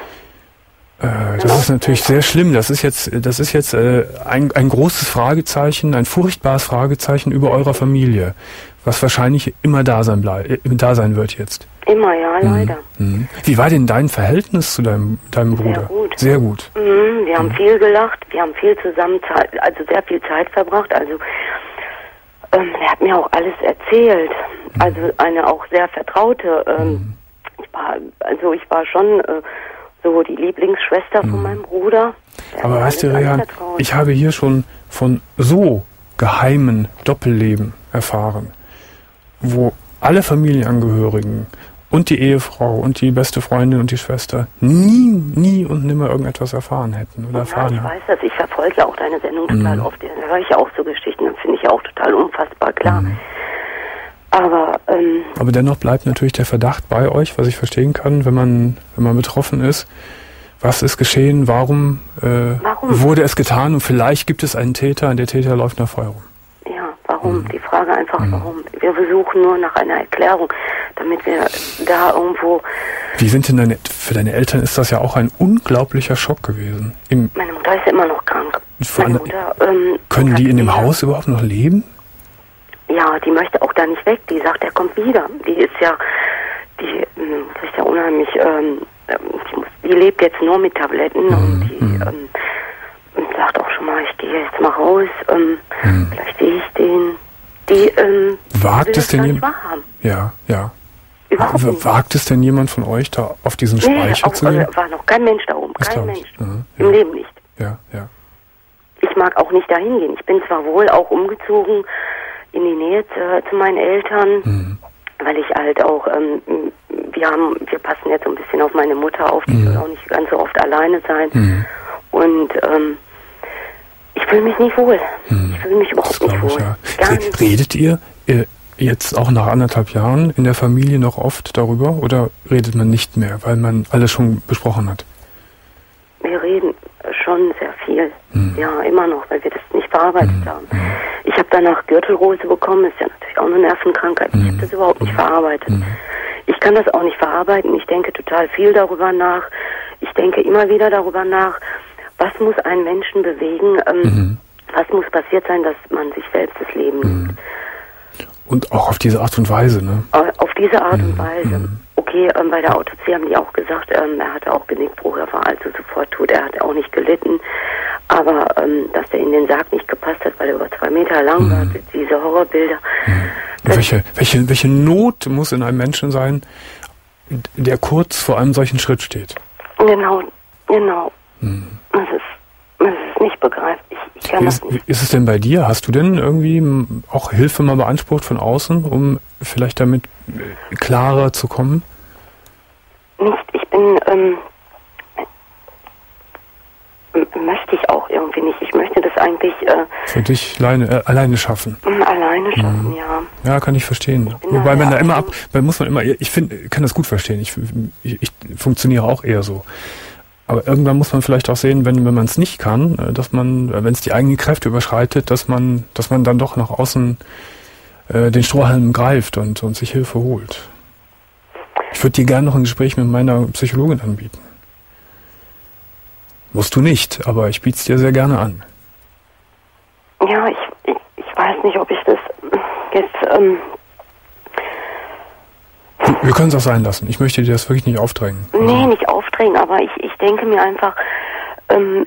S2: Äh, das ist natürlich sehr schlimm. Das ist jetzt, das ist jetzt äh, ein, ein großes Fragezeichen, ein furchtbares Fragezeichen über eurer Familie, was wahrscheinlich immer da sein, blei- da sein wird jetzt.
S5: Immer, ja, leider.
S2: Mhm. Wie war denn dein Verhältnis zu deinem, deinem Bruder?
S5: Sehr gut.
S2: Sehr gut.
S5: Mhm, wir haben mhm. viel gelacht, wir haben viel zusammen, Zeit, also sehr viel Zeit verbracht. Also Ähm, er hat mir auch alles erzählt. Mhm. Also eine auch sehr vertraute. Ähm, mhm. ich war, also ich war schon äh, so die Lieblingsschwester mhm. von meinem Bruder. Der
S2: Aber weißt du, Rehan, ich habe hier schon von so geheimen Doppelleben erfahren, wo alle Familienangehörigen und die Ehefrau und die beste Freundin und die Schwester nie, nie und nimmer irgendetwas erfahren hätten oder erfahren
S5: haben. Ja, ich weiß das. Ich verfolge ja auch deine Sendung total mhm. oft. Da höre ich ja auch so Geschichten. Das finde ich auch total unfassbar, klar. Mhm. Aber, ähm,
S2: Aber dennoch bleibt natürlich der Verdacht bei euch, was ich verstehen kann, wenn man, wenn man betroffen ist. Was ist geschehen? Warum, äh, warum wurde es getan? Und vielleicht gibt es einen Täter und der Täter läuft nach Feuer rum.
S5: Ja, warum? Mhm. Die Frage einfach, mhm. warum? Wir versuchen nur nach einer Erklärung, damit wir da irgendwo...
S2: Wie sind denn deine, für deine Eltern ist das ja auch ein unglaublicher Schock gewesen. Im
S5: Meine Mutter ist ja immer noch krank. Meine Mutter, ähm,
S2: können die in dem Haus überhaupt noch leben?
S5: Ja, die möchte auch da nicht weg. Die sagt, er kommt wieder. Die ist ja, die ähm, kriegt ja unheimlich, ähm, die, muss, die lebt jetzt nur mit Tabletten mhm. und die ähm, und sagt auch schon mal, ich gehe jetzt mal raus, ähm, mhm. vielleicht sehe ich den. Die ähm,
S2: wagt es denn jemand? Ja, ja.
S5: Überhaupt nicht.
S2: Wagt es denn jemand von euch, da auf diesen Speicher nee, auch, zu gehen?
S5: Äh, war noch kein Mensch da oben, das kein Mensch.
S2: Mhm,
S5: Im
S2: ja.
S5: Leben nicht.
S2: Ja, ja.
S5: Ich mag auch nicht dahin gehen. Ich bin zwar wohl auch umgezogen in die Nähe zu, zu meinen Eltern, mhm. weil ich halt auch, ähm, wir haben, wir passen jetzt so ein bisschen auf meine Mutter auf, die mhm. soll auch nicht ganz so oft alleine sein. Mhm. Und ähm, ich fühle mich nicht wohl. Mhm. Ich fühle mich überhaupt nicht wohl. Ich, ja.
S2: Gar nicht. Redet ihr äh, jetzt auch nach anderthalb Jahren in der Familie noch oft darüber oder redet man nicht mehr, weil man alles schon besprochen hat?
S5: Wir reden schon sehr viel. Mhm. Ja, immer noch, weil wir das nicht verarbeitet mhm. haben. Ich habe danach Gürtelrose bekommen, ist ja natürlich auch eine Nervenkrankheit. Mhm. Ich habe das überhaupt nicht verarbeitet. Mhm. Ich kann das auch nicht verarbeiten. Ich denke total viel darüber nach. Ich denke immer wieder darüber nach, was muss einen Menschen bewegen, ähm, mhm. was muss passiert sein, dass man sich selbst das Leben nimmt.
S2: Mhm. Und auch auf diese Art und Weise, ne?
S5: Auf diese Art
S2: mhm.
S5: und Weise. Mhm. Okay, ähm, bei der Autopsie haben die auch gesagt, ähm, er hatte auch Genickbruch, er war also sofort tot, er hat auch nicht gelitten. Aber ähm, dass er in den Sarg nicht gepasst hat, weil er über zwei Meter lang mhm. war, diese Horrorbilder.
S2: Mhm. Welche, welche, welche Not muss in einem Menschen sein, der kurz vor einem solchen Schritt steht?
S5: Genau, genau. Mhm. Das ist, das ist nicht begreiflich. Ich, ich kann
S2: ist,
S5: das nicht.
S2: Ist es denn bei dir? Hast du denn irgendwie auch Hilfe mal beansprucht von außen, um vielleicht damit klarer zu kommen?
S5: Nicht. Ich bin, ähm, möchte ich auch irgendwie nicht. Ich möchte das eigentlich äh,
S2: für dich alleine, äh, alleine schaffen.
S5: Alleine schaffen, mhm. ja.
S2: Ja, kann ich verstehen. Ich Wobei man da immer ab, weil muss man immer, ich finde, kann das gut verstehen. Ich, ich, ich funktioniere auch eher so. Aber irgendwann muss man vielleicht auch sehen, wenn wenn man es nicht kann, dass man, wenn es die eigenen Kräfte überschreitet, dass man, dass man dann doch nach außen äh, den Strohhalm greift und und sich Hilfe holt. Ich würde dir gerne noch ein Gespräch mit meiner Psychologin anbieten. Musst du nicht, aber ich biete es dir sehr gerne an.
S5: Ja, ich, ich, ich weiß nicht, ob ich das jetzt... Ähm
S2: Wir können es auch sein lassen. Ich möchte dir das wirklich nicht aufdrängen.
S5: Nee, also. nicht aufdrängen, aber ich, ich denke mir einfach, ähm,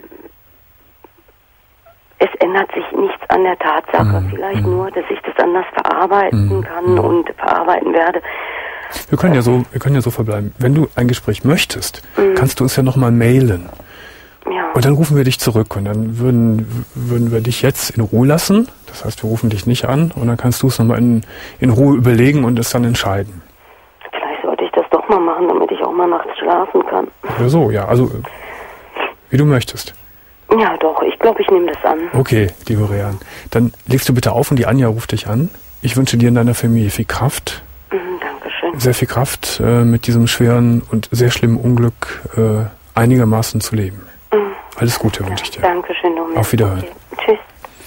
S5: es ändert sich nichts an der Tatsache. Mm, Vielleicht mm. nur, dass ich das anders verarbeiten mm, kann mm. und verarbeiten werde.
S2: Wir können ja so, wir können ja so verbleiben. Wenn du ein Gespräch möchtest, mm. kannst du uns ja nochmal mailen.
S5: Ja.
S2: Und dann rufen wir dich zurück und dann würden, würden wir dich jetzt in Ruhe lassen. Das heißt, wir rufen dich nicht an und dann kannst du es nochmal in, in Ruhe überlegen und es dann entscheiden.
S5: Vielleicht sollte ich das doch mal machen, damit ich auch mal nachts schlafen kann.
S2: Oder so, ja. Also, wie du möchtest.
S5: Ja, doch. Ich glaube, ich nehme das an.
S2: Okay, liebe Rehan. Dann legst du bitte auf und die Anja ruft dich an. Ich wünsche dir in deiner Familie viel Kraft.
S5: Mhm, Dankeschön.
S2: Sehr viel Kraft, äh, mit diesem schweren und sehr schlimmen Unglück äh, einigermaßen zu leben. Mhm. Alles Gute ja, wünsche ich dir.
S5: Dankeschön, Dominik.
S2: Auf Wiederhören.
S5: Okay.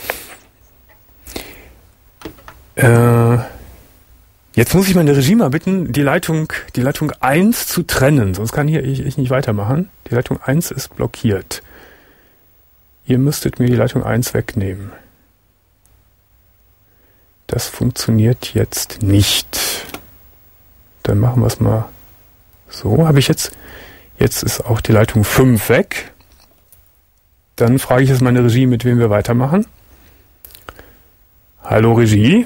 S2: Tschüss. Äh, jetzt muss ich meine Regie mal bitten, die Leitung, die Leitung eins zu trennen, sonst kann hier ich, ich nicht weitermachen. Die Leitung eins ist blockiert. Ihr müsstet mir die Leitung eins wegnehmen. Das funktioniert jetzt nicht. Dann machen wir es mal so. Habe ich jetzt, jetzt ist auch die Leitung fünf weg. Dann frage ich jetzt meine Regie, mit wem wir weitermachen. Hallo Regie.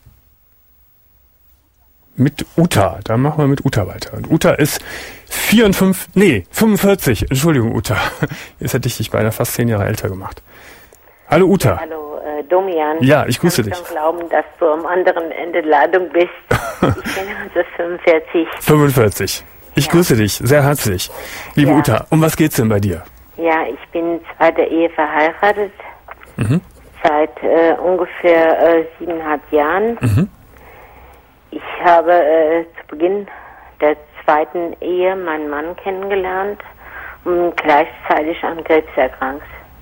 S2: Mit Uta. Da machen wir mit Uta weiter. Und Uta ist vierundfünfzig, nee, fünfundvierzig. Entschuldigung, Uta. Jetzt hätte ich dich beinahe fast zehn Jahre älter gemacht. Hallo Uta.
S6: Hallo äh, Domian.
S2: Ja, ich grüße
S6: dich.
S2: dich.
S6: Ich kann glauben, dass du am anderen Ende der Leitung bist. Ich bin also fünfundvierzig.
S2: fünfundvierzig. Ich ja. grüße dich sehr herzlich. Liebe ja. Uta, um was geht's denn bei dir?
S6: Ja, ich bin zweiter Ehe verheiratet.
S2: Mhm.
S6: Seit äh, ungefähr äh, siebeneinhalb Jahren.
S2: Mhm.
S6: Ich habe äh, zu Beginn der zweiten Ehe meinen Mann kennengelernt und gleichzeitig an Krebs erkrankt.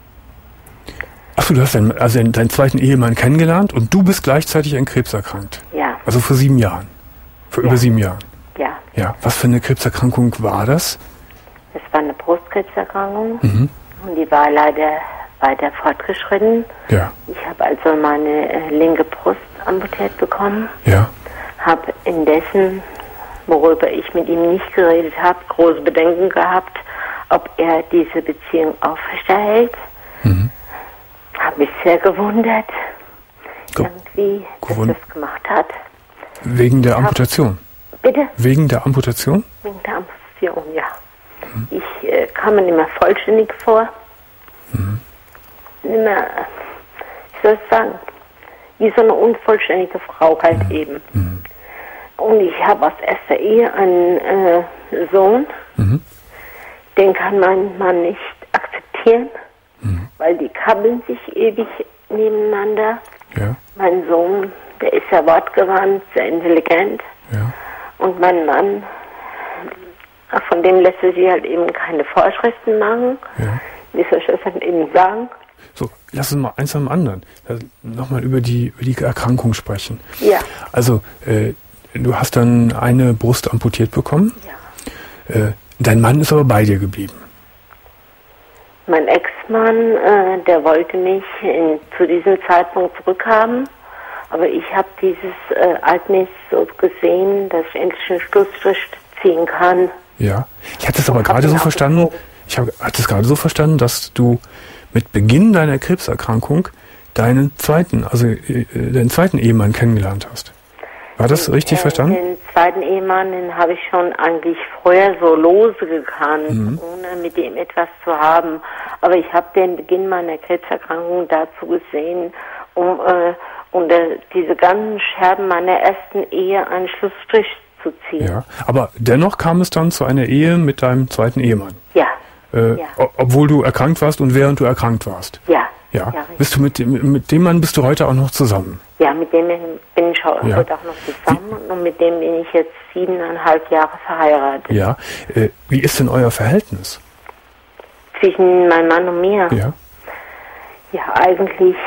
S2: Achso, du hast deinen, also deinen zweiten Ehemann kennengelernt und du bist gleichzeitig an Krebs erkrankt?
S6: Ja.
S2: Also vor sieben Jahren? Vor ja. über sieben Jahren?
S6: Ja.
S2: Ja. Was für eine Krebserkrankung war das?
S6: Es war eine Brustkrebserkrankung
S2: mhm.
S6: und die war leider weiter fortgeschritten.
S2: Ja.
S6: Ich habe also meine äh, linke Brust amputiert bekommen.
S2: Ja.
S6: Habe indessen, worüber ich mit ihm nicht geredet habe, große Bedenken gehabt, ob er diese Beziehung aufrechterhält.
S2: Mhm.
S6: Habe mich sehr gewundert,
S2: Ge
S6: irgendwie,
S2: gewund
S6: dass er das gemacht hat.
S2: Wegen der Amputation?
S6: Hab, bitte?
S2: Wegen der Amputation?
S6: Wegen der Amputation, ja. Mhm. Ich äh, kam mir nicht mehr vollständig vor.
S2: Mhm.
S6: Nicht mehr, ich soll es sagen, wie so eine unvollständige Frau halt
S2: mhm.
S6: eben.
S2: Mhm.
S6: Und ich habe aus erster Ehe einen äh, Sohn,
S2: mhm.
S6: den kann mein Mann nicht akzeptieren, mhm. weil die kabbeln sich ewig nebeneinander.
S2: Ja.
S6: Mein Sohn, der ist sehr wortgewandt, sehr intelligent.
S2: Ja.
S6: Und mein Mann, von dem lässt er sich halt eben keine Vorschriften machen.
S2: Ja.
S6: Wie soll ich das dann eben sagen?
S2: So, lass uns mal eins am anderen. Also, nochmal über die, über die Erkrankung sprechen.
S6: Ja.
S2: Also, äh, du hast dann eine Brust amputiert bekommen.
S6: Ja.
S2: Äh, dein Mann ist aber bei dir geblieben.
S6: Mein Ex-Mann, äh, der wollte mich in, zu diesem Zeitpunkt zurückhaben. Aber ich habe dieses äh, Ereignis so gesehen, dass ich endlich einen Schlussstrich ziehen kann.
S2: Ja. Ich hatte es aber gerade so verstanden, ich habe hatte es gerade so verstanden, dass du mit Beginn deiner Krebserkrankung deinen zweiten, also äh, deinen zweiten Ehemann kennengelernt hast. War das
S6: den,
S2: richtig
S6: äh,
S2: verstanden?
S6: Den zweiten Ehemann, den habe ich schon eigentlich vorher so lose gekannt,
S2: mhm.
S6: ohne mit ihm etwas zu haben. Aber ich habe den Beginn meiner Krebserkrankung dazu gesehen, um äh, unter diese ganzen Scherben meiner ersten Ehe einen Schlussstrich zu ziehen.
S2: Ja, aber dennoch kam es dann zu einer Ehe mit deinem zweiten Ehemann.
S6: Ja.
S2: Äh,
S6: ja.
S2: Obwohl du erkrankt warst und während du erkrankt warst.
S6: Ja.
S2: Ja.
S6: ja
S2: bist du mit dem, mit dem Mann bist du heute auch noch zusammen?
S6: Ja, mit dem bin ich heute
S2: ja.
S6: auch noch zusammen wie? und mit dem bin ich jetzt siebeneinhalb Jahre verheiratet.
S2: Ja. Äh, wie ist denn euer Verhältnis?
S6: Zwischen meinem Mann und mir?
S2: Ja.
S6: Ja, eigentlich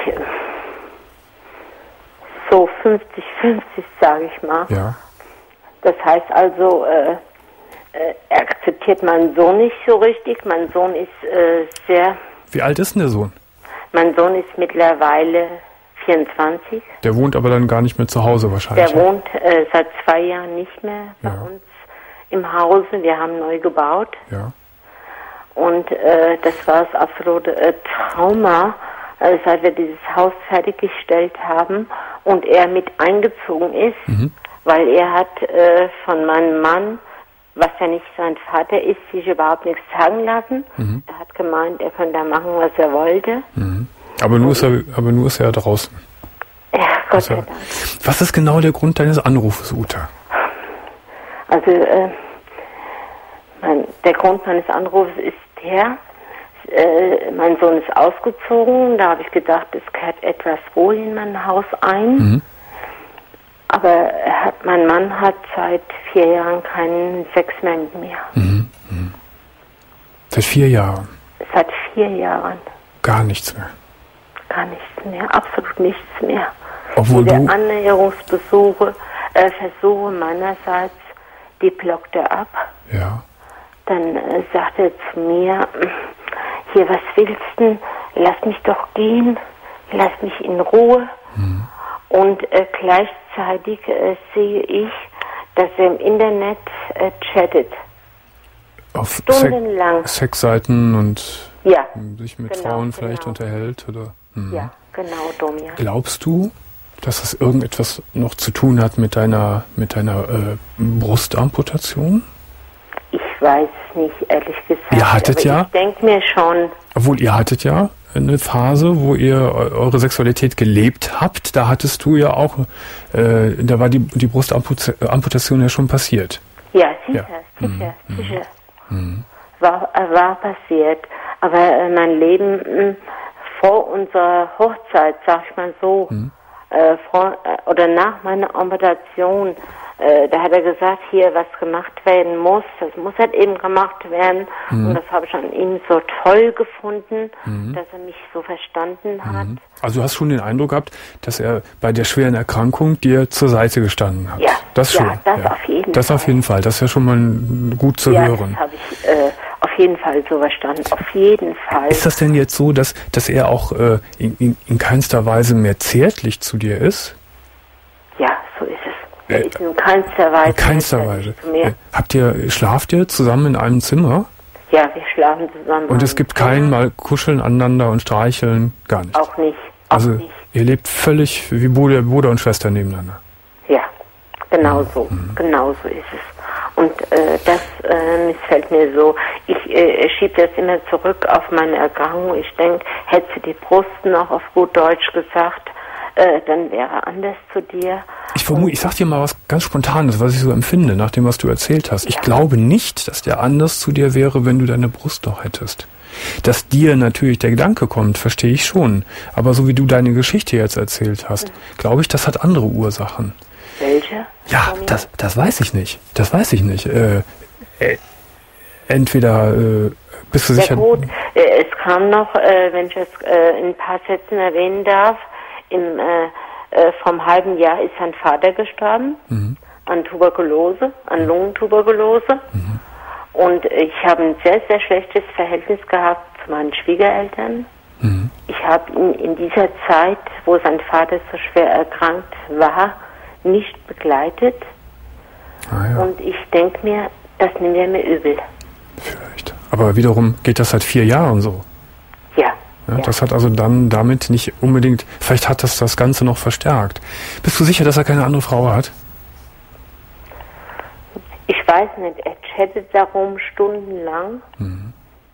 S6: so fünfzig fünfzig, sage ich mal.
S2: Ja.
S6: Das heißt also, äh, äh, er akzeptiert meinen Sohn nicht so richtig. Mein Sohn ist äh, sehr...
S2: Wie alt ist denn der Sohn?
S6: Mein Sohn ist mittlerweile vierundzwanzig.
S2: Der wohnt aber dann gar nicht mehr zu Hause wahrscheinlich.
S6: Der wohnt äh, seit zwei Jahren nicht mehr bei
S2: ja.
S6: uns im Hause. Wir haben neu gebaut.
S2: Ja.
S6: Und äh, das war das absolute äh, Trauma, äh, seit wir dieses Haus fertiggestellt haben und er mit eingezogen ist,
S2: mhm.
S6: weil er hat äh, von meinem Mann, was ja nicht sein Vater ist, sich überhaupt nichts sagen lassen.
S2: Mhm.
S6: Er hat gemeint, er könnte da machen, was er wollte.
S2: Mhm. Aber nur ist er, aber nur ist er draußen.
S6: Ja, Gott
S2: sei
S6: Dank.
S2: Was ist genau der Grund deines Anrufes, Uta?
S6: Also äh, mein, der Grund meines Anrufes ist der, äh, mein Sohn ist ausgezogen, da habe ich gedacht, es kehrt etwas Ruhe in mein Haus ein.
S2: Mhm.
S6: Aber er hat, mein Mann hat seit vier Jahren keinen Sex mehr mit mir.
S2: Mhm. Mhm. Seit vier Jahren?
S6: Seit vier Jahren.
S2: Gar nichts mehr?
S6: Gar nichts mehr, absolut nichts mehr.
S2: Obwohl
S6: Diese
S2: du...
S6: Annäherungsbesuche, äh, Versuche meinerseits, die blockt er ab.
S2: Ja.
S6: Dann äh, sagt er zu mir, hier, was willst du? Lass mich doch gehen, lass mich in Ruhe.
S2: Mhm.
S6: Und äh, gleichzeitig äh, sehe ich, dass er im Internet äh, chattet.
S2: Auf
S6: Stundenlang.
S2: Se Sexseiten und
S6: ja,
S2: sich mit
S6: genau,
S2: Frauen vielleicht
S6: genau.
S2: unterhält? Oder? Mhm.
S6: Ja, genau, Domian.
S2: Glaubst du, dass das irgendetwas noch zu tun hat mit deiner, mit deiner äh, Brustamputation?
S6: Ich weiß es nicht, ehrlich gesagt.
S2: Ihr hattet
S6: aber
S2: ja...
S6: Ich denke mir schon...
S2: Obwohl, ihr hattet ja eine Phase, wo ihr eure Sexualität gelebt habt. Da hattest du ja auch... Äh, da war die, die Brustamputation ja schon passiert.
S6: Ja, sicher,
S2: ja.
S6: sicher,
S2: mhm.
S6: sicher.
S2: Mhm.
S6: War, war passiert. Aber äh, mein Leben mh, vor unserer Hochzeit, sag ich mal so, mhm. äh, vor, äh, oder nach meiner Amputation, äh, da hat er gesagt, hier, was gemacht werden muss, das muss halt eben gemacht werden. Mhm. Und das habe ich an ihm so toll gefunden, mhm. dass er mich so verstanden hat.
S2: Mhm. Also du hast schon den Eindruck gehabt, dass er bei der schweren Erkrankung dir zur Seite gestanden hat.
S6: Ja,
S2: das schon.
S6: Ja, das
S2: ja.
S6: auf jeden
S2: das
S6: Fall.
S2: Das auf jeden Fall. Das ist ja schon mal gut zu
S6: ja,
S2: hören.
S6: Das habe ich äh, auf jeden Fall so verstanden. Auf jeden Fall.
S2: Ist das denn jetzt so, dass, dass er auch äh, in, in, in keinster Weise mehr zärtlich zu dir ist?
S6: Ja, so ist es. Er ist in keinster Weise.
S2: In keinster Weise. Äh, habt ihr, schlaft ihr zusammen in einem Zimmer?
S6: Ja, wir schlafen zusammen.
S2: Und es gibt kein Mal Kuscheln aneinander und Streicheln? Gar nicht?
S6: Auch nicht. Auch
S2: also
S6: nicht.
S2: Ihr lebt völlig wie Bruder, Bruder und Schwester nebeneinander?
S6: Ja, genau
S2: mhm.
S6: so. Genau so ist es. Und äh, das äh, missfällt mir so. Ich äh, schiebe das immer zurück auf meine Erkrankung. Ich denke, hätte sie die Brust noch auf gut Deutsch gesagt, äh, dann wäre er anders zu dir.
S2: Ich vermute, ich sag dir mal was ganz Spontanes, was ich so empfinde, nach dem, was du erzählt hast. Ja. Ich glaube nicht, dass der anders zu dir wäre, wenn du deine Brust noch hättest. Dass dir natürlich der Gedanke kommt, verstehe ich schon. Aber so wie du deine Geschichte jetzt erzählt hast, mhm. glaube ich, das hat andere Ursachen.
S6: Welche?
S2: Ja, das, das weiß ich nicht. Das weiß ich nicht. Äh, äh, entweder äh, bist du
S6: ja,
S2: sicher...
S6: gut, äh, es kam noch, äh, wenn ich es äh, in ein paar Sätzen erwähnen darf, im, äh, äh, vom halben Jahr ist sein Vater gestorben, mhm. an Tuberkulose, an Lungentuberkulose. Mhm. Und ich habe ein sehr, sehr schlechtes Verhältnis gehabt zu meinen Schwiegereltern. Mhm. Ich habe ihn in dieser Zeit, wo sein Vater so schwer erkrankt war, nicht begleitet.
S2: Ah, ja.
S6: Und ich denke mir, das nimmt er mir übel.
S2: Vielleicht. Aber wiederum geht das seit vier Jahren so.
S6: Ja.
S2: Ja,
S6: ja.
S2: Das hat also dann damit nicht unbedingt, vielleicht hat das das Ganze noch verstärkt. Bist du sicher, dass er keine andere Frau hat?
S6: Ich weiß nicht, er chattet darum stundenlang.
S2: Mhm.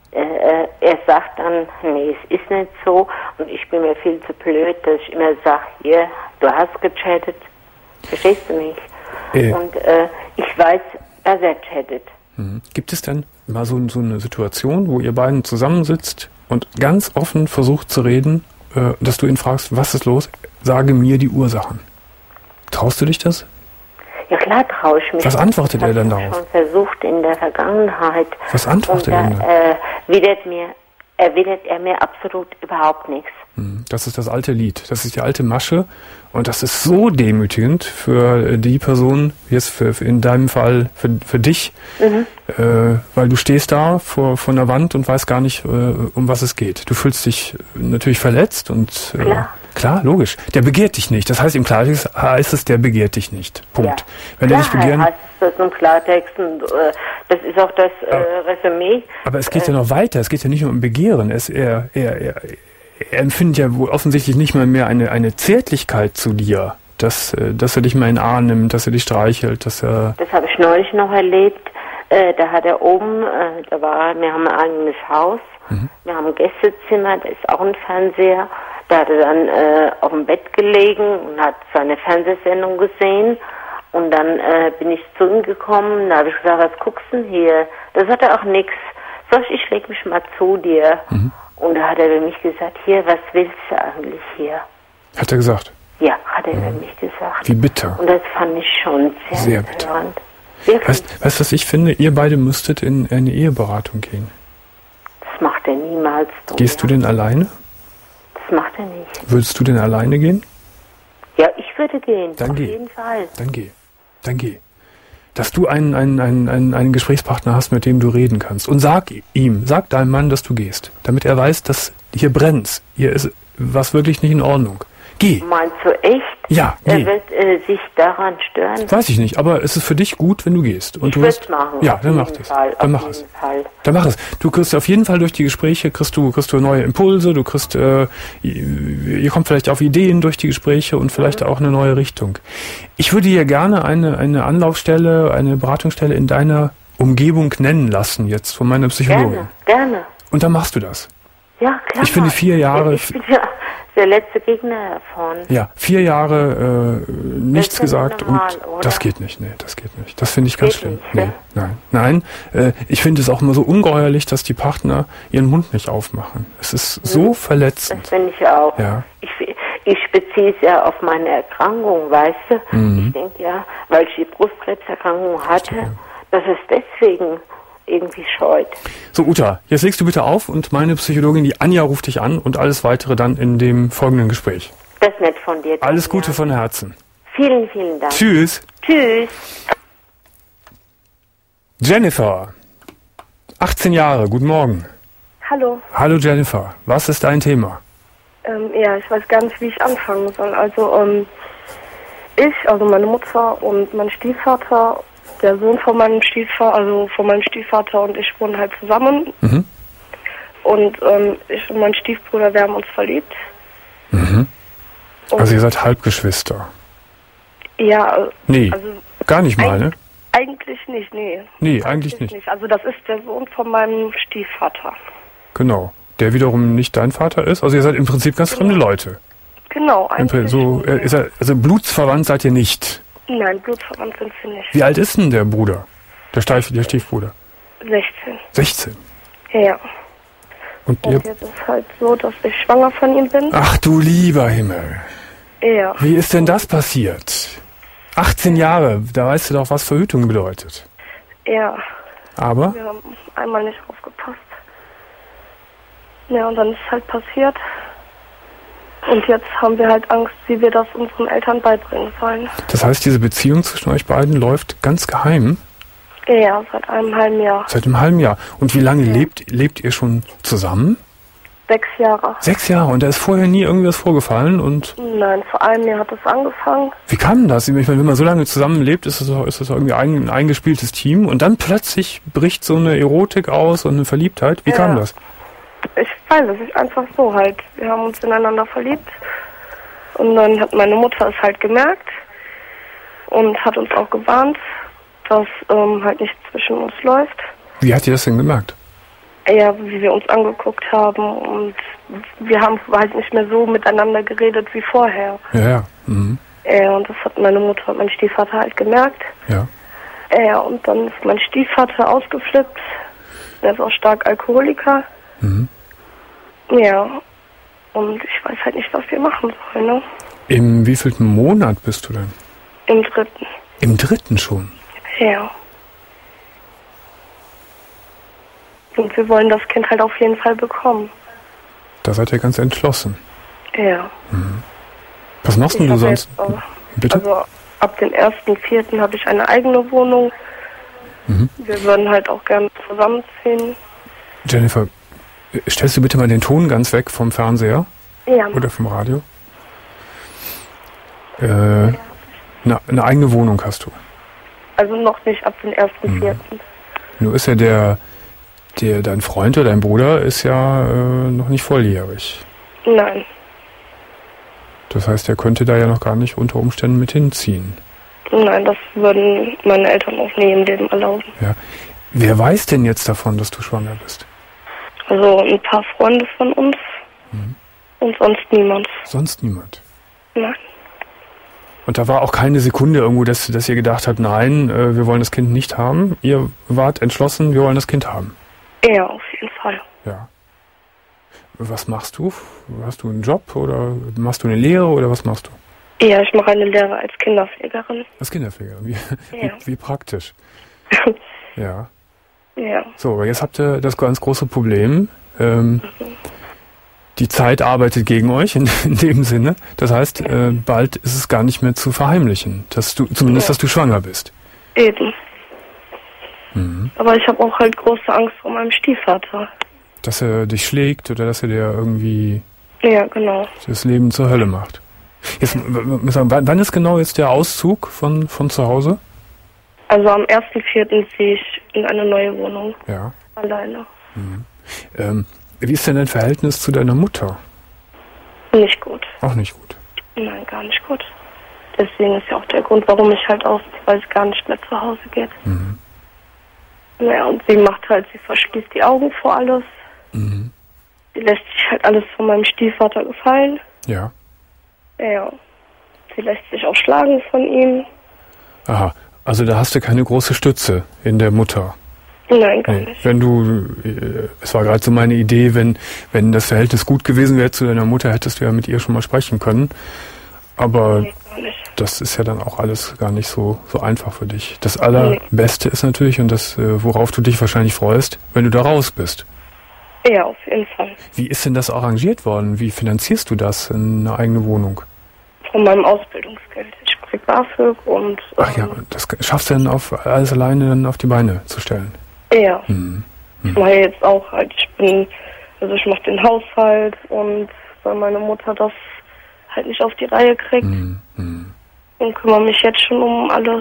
S6: Äh, er sagt dann, nee, es ist nicht so. Und ich bin mir viel zu blöd, dass ich immer sage, hier, du hast gechattet. Verstehst du mich? Äh. Und äh, ich weiß, dass er chattet.
S2: Mhm. Gibt es denn mal so, so eine Situation, wo ihr beiden zusammensitzt und ganz offen versucht zu reden, äh, dass du ihn fragst, was ist los? Sage mir die Ursachen. Traust du dich das?
S6: Ja klar traue ich mich.
S2: Was antwortet er denn darauf?
S6: Ich habe schon versucht in der Vergangenheit.
S2: Was antwortet er denn?
S6: Äh, widert mir, erwidert er mir absolut überhaupt nichts.
S2: Das ist das alte Lied. Das ist die alte Masche. Und das ist so demütigend für die Person, jetzt für, für in deinem Fall für, für dich, mhm. äh, weil du stehst da vor, vor einer Wand und weißt gar nicht, äh, um was es geht. Du fühlst dich natürlich verletzt und äh,
S6: klar.
S2: Klar, logisch. Der begehrt dich nicht. Das heißt, im Klartext heißt es, der begehrt dich nicht. Punkt.
S6: Ja.
S2: Wenn
S6: Klar,
S2: er dich begehren,
S6: heißt das im Klartext und äh, das ist auch das äh, Resümee.
S2: Aber es geht äh, ja noch weiter. Es geht ja nicht nur um Begehren. Es, er, er, er, er empfindet ja wohl offensichtlich nicht mal mehr eine, eine Zärtlichkeit zu dir, dass, dass er dich mal in den Arm nimmt, dass er dich streichelt, dass er...
S6: Das habe ich neulich noch erlebt. Äh, da hat er oben, äh, da war, wir haben ein eigenes Haus, mhm. wir haben ein Gästezimmer, da ist auch ein Fernseher. Da hat er dann äh, auf dem Bett gelegen und hat seine Fernsehsendung gesehen. Und dann äh, bin ich zu ihm gekommen, da habe ich gesagt, was guckst du denn hier? Da sagt er auch nix. Sag ich, ich leg mich mal zu dir. Mhm. Und da hat er über mich gesagt, hier, was willst du eigentlich hier?
S2: Hat er gesagt?
S6: Ja, hat er mhm. über mich gesagt.
S2: Wie bitter.
S6: Und das fand ich schon sehr,
S2: sehr bitter.
S6: Wirklich.
S2: Weißt, weißt du, was ich finde? Ihr beide müsstet in eine Eheberatung gehen.
S6: Das macht er niemals. So,
S2: Gehst
S6: ja.
S2: du denn alleine?
S6: Das macht er nicht.
S2: Würdest du denn alleine gehen?
S6: Ja, ich würde gehen.
S2: Dann
S6: auf
S2: geh.
S6: jeden Fall.
S2: Dann geh. Dann geh. Dass du einen, einen, einen, einen, einen Gesprächspartner hast, mit dem du reden kannst. Und sag ihm, sag deinem Mann, dass du gehst. Damit er weiß, dass hier brennt's. Hier ist was wirklich nicht in Ordnung. Geh.
S6: Meinst du echt?
S2: Ja,
S6: Er
S2: geh.
S6: wird äh, sich daran stören?
S2: Weiß ich nicht, aber es ist für dich gut, wenn du gehst. Und
S6: Ich
S2: du
S6: würd's
S2: hast,
S6: machen,
S2: Ja,
S6: auf
S2: dann mach
S6: jeden
S2: das.
S6: Fall,
S2: Dann
S6: auf
S2: mach es.
S6: jeden Fall.
S2: Dann mach es. Du kriegst auf jeden Fall durch die Gespräche, kriegst du, kriegst du neue Impulse, du kriegst, äh, ihr kommt vielleicht auf Ideen durch die Gespräche und vielleicht
S6: Mhm.
S2: auch eine neue Richtung. Ich würde dir gerne eine, eine Anlaufstelle, eine Beratungsstelle in deiner Umgebung nennen lassen, jetzt von meiner Psychologin.
S6: Gerne, gerne.
S2: Und dann machst du das.
S6: Ja, klar.
S2: Ich finde vier Jahre-
S6: Ich bin ja der letzte Gegner davon.
S2: Ja, vier Jahre äh, nichts
S6: Das ist
S2: gesagt
S6: normal,
S2: und
S6: oder?
S2: das geht nicht, nee, das geht nicht. Das finde ich ganz
S6: Geht
S2: schlimm.
S6: nicht,
S2: Nee,
S6: ne?
S2: nein, nein. Äh, ich finde es auch immer so ungeheuerlich, dass die Partner ihren Mund nicht aufmachen. Es ist so
S6: Das
S2: verletzend.
S6: finde ich auch.
S2: Ja.
S6: Ich, ich beziehe es ja auf meine Erkrankung, weißt du?
S2: Mhm.
S6: Ich denke ja, weil ich die Brustkrebserkrankung hatte,
S2: Verstehe.
S6: dass es deswegen irgendwie scheut.
S2: So, Uta, jetzt legst du bitte auf und meine Psychologin, die Anja, ruft dich an und alles weitere dann in dem folgenden Gespräch.
S6: Das ist nett von dir.
S2: Alles
S6: Daniel.
S2: Gute von Herzen.
S6: Vielen, vielen Dank.
S2: Tschüss.
S6: Tschüss.
S2: Jennifer, achtzehn Jahre, guten Morgen.
S4: Hallo.
S2: Hallo Jennifer, was ist dein Thema?
S4: Ähm, ja, ich weiß gar nicht, wie ich anfangen soll. Also, ähm, ich, also meine Mutter und mein Stiefvater, der Sohn von meinem Stiefvater, also von meinem Stiefvater und ich wohnen halt zusammen.
S2: Mhm.
S4: Und ähm, ich und mein Stiefbruder, wir haben uns verliebt.
S2: Mhm.
S4: Und,
S2: Also ihr seid Halbgeschwister.
S4: ja,
S2: Nee,
S4: also
S2: gar nicht mal, ne?
S4: eigentlich nicht, nee.
S2: Nee, eigentlich nicht.
S4: nicht. Also das ist der Sohn von meinem Stiefvater.
S2: Genau. Der wiederum nicht dein Vater ist. Also ihr seid im Prinzip ganz fremde Leute.
S4: Genau,
S2: Im Prinzip
S4: eigentlich.
S2: so,
S4: nicht,
S2: äh,
S4: nee.
S2: ist er, also blutsverwandt seid ihr nicht.
S4: Nein, blutsverwandt sind sie nicht.
S2: Wie alt ist denn der Bruder? Der, Steif, der Stiefbruder?
S4: sechzehn.
S2: sechzehn.
S4: Ja.
S2: Und ihr...
S4: Und jetzt ist halt so, dass ich schwanger von ihm bin.
S2: Ach du lieber Himmel.
S4: Ja.
S2: Wie ist denn das passiert? achtzehn Jahre, da weißt du doch, was Verhütung bedeutet.
S4: Ja.
S2: Aber?
S4: Wir haben einmal nicht aufgepasst. Ja, und dann ist es halt passiert. Und jetzt haben wir halt Angst, wie wir das unseren Eltern beibringen sollen.
S2: Das heißt, diese Beziehung zwischen euch beiden läuft ganz geheim
S4: Ja, seit einem halben Jahr.
S2: seit einem halben Jahr. Und wie lange lebt, lebt ihr schon zusammen?
S4: Sechs Jahre.
S2: Sechs Jahre. Und da ist vorher nie irgendwas vorgefallen. Und
S4: Nein, vor einem Jahr hat es angefangen.
S2: wie kam denn das? Ich meine, wenn man so lange zusammenlebt, ist es doch, ist es doch irgendwie ein, ein eingespieltes Team. Und dann plötzlich bricht so eine Erotik aus und eine Verliebtheit. Wie
S4: Ja.
S2: kam das?
S4: Ich weiß es nicht, einfach so halt. Wir haben uns ineinander verliebt. Und dann hat meine Mutter es halt gemerkt und hat uns auch gewarnt, dass ähm, halt nichts zwischen uns läuft.
S2: Wie hat ihr das denn gemerkt?
S4: Ja, wie wir uns angeguckt haben und wir haben halt nicht mehr so miteinander geredet wie vorher.
S2: Ja, ja. Mhm.
S4: Ja, und das hat meine Mutter und mein Stiefvater halt gemerkt.
S2: Ja.
S4: Ja, und dann ist mein Stiefvater ausgeflippt. Der ist auch stark Alkoholiker.
S2: Mhm.
S4: Ja, und ich weiß halt nicht, was wir machen sollen, ne?
S2: Im wievielten Monat bist du denn?
S4: Im dritten.
S2: Im dritten schon.
S4: Ja. Und wir wollen das Kind halt auf jeden Fall bekommen.
S2: Da seid ihr ganz entschlossen.
S4: Ja.
S2: Was machst denn
S4: Ich
S2: du
S4: habe
S2: sonst?
S4: jetzt auch,
S2: Bitte?
S4: also ab dem ersten Vierten habe ich eine eigene Wohnung.
S2: Mhm.
S4: Wir würden halt auch gerne zusammenziehen.
S2: Jennifer, äh, stellst du bitte mal den Ton ganz weg vom Fernseher
S4: Ja.
S2: oder vom Radio? Äh, eine, eine eigene Wohnung hast du.
S4: Also noch nicht ab dem ersten
S2: Mhm.
S4: Vierten.
S2: Nur ist ja der, der, dein Freund oder dein Bruder ist ja äh, noch nicht volljährig.
S4: Nein.
S2: Das heißt, er könnte da ja noch gar nicht unter Umständen mit hinziehen.
S4: Nein, das würden meine Eltern auch nie im Leben erlauben.
S2: Ja. Wer weiß denn jetzt davon, dass du schwanger bist?
S4: Also ein paar Freunde von uns
S2: Mhm.
S4: und sonst niemand.
S2: Sonst niemand.
S4: Nein.
S2: Und da war auch keine Sekunde irgendwo, dass, dass ihr gedacht habt, nein, äh, wir wollen das Kind nicht haben. Ihr wart entschlossen, wir wollen das Kind haben.
S4: Ja, auf jeden Fall.
S2: Ja. Was machst du? Hast du einen Job oder machst du eine Lehre oder was machst du?
S4: Ja, ich mache eine Lehre als Kinderpflegerin.
S2: Als Kinderpflegerin. Wie,
S4: Ja.
S2: wie, wie praktisch. Ja.
S4: Ja.
S2: So, aber jetzt habt ihr das ganz große Problem. Ähm, die Zeit arbeitet gegen euch in, in dem Sinne. Das heißt, äh, bald ist es gar nicht mehr zu verheimlichen, dass du, zumindest,
S4: Ja.
S2: dass du schwanger bist.
S4: Eben.
S2: Mhm.
S4: Aber ich habe auch halt große Angst vor meinem Stiefvater.
S2: Dass er dich schlägt oder dass er dir irgendwie
S4: Ja, genau.
S2: das Leben zur Hölle macht. Jetzt, wann ist genau jetzt der Auszug von, von zu Hause?
S7: Also am ersten vierten ziehe ich in eine neue Wohnung.
S2: Ja.
S7: Alleine.
S2: Mhm. Ähm, wie ist denn dein Verhältnis zu deiner Mutter?
S7: Nicht gut.
S2: Auch nicht gut?
S7: Nein, gar nicht gut. Deswegen ist ja auch der Grund, warum ich halt ausziehe, weil es gar nicht mehr zu Hause geht.
S2: Mhm.
S7: Naja, und sie macht halt, sie verschließt die Augen vor alles.
S2: Mhm.
S7: Sie lässt sich halt alles von meinem Stiefvater gefallen.
S2: Ja.
S7: Ja. Sie lässt sich auch schlagen von ihm.
S2: Aha, also da hast du keine große Stütze in der Mutter.
S7: Nein, gar
S2: Nee.
S7: nicht.
S2: Wenn du, äh, es war gerade so meine Idee, wenn, wenn das Verhältnis gut gewesen wäre zu deiner Mutter, hättest du ja mit ihr schon mal sprechen können. Aber
S7: Nee, gar nicht.
S2: das ist ja dann auch alles gar nicht so, so einfach für dich. Das Allerbeste ist natürlich, und das, äh, worauf du dich wahrscheinlich freust, wenn du da raus bist.
S7: Ja, auf jeden Fall.
S2: Wie ist denn das arrangiert worden? Wie finanzierst du das in eine eigene Wohnung?
S7: Von meinem Ausbildungsgeld. Ich krieg BAföG und...
S2: Ach ja, das schaffst du dann auf alles alleine dann auf die Beine zu stellen?
S7: Ja.
S2: Hm.
S7: Ich mache jetzt auch halt, ich bin, also ich mache den Haushalt und weil meine Mutter das halt nicht auf die Reihe kriegt
S2: Hm. Hm.
S7: und kümmere mich jetzt schon um alles.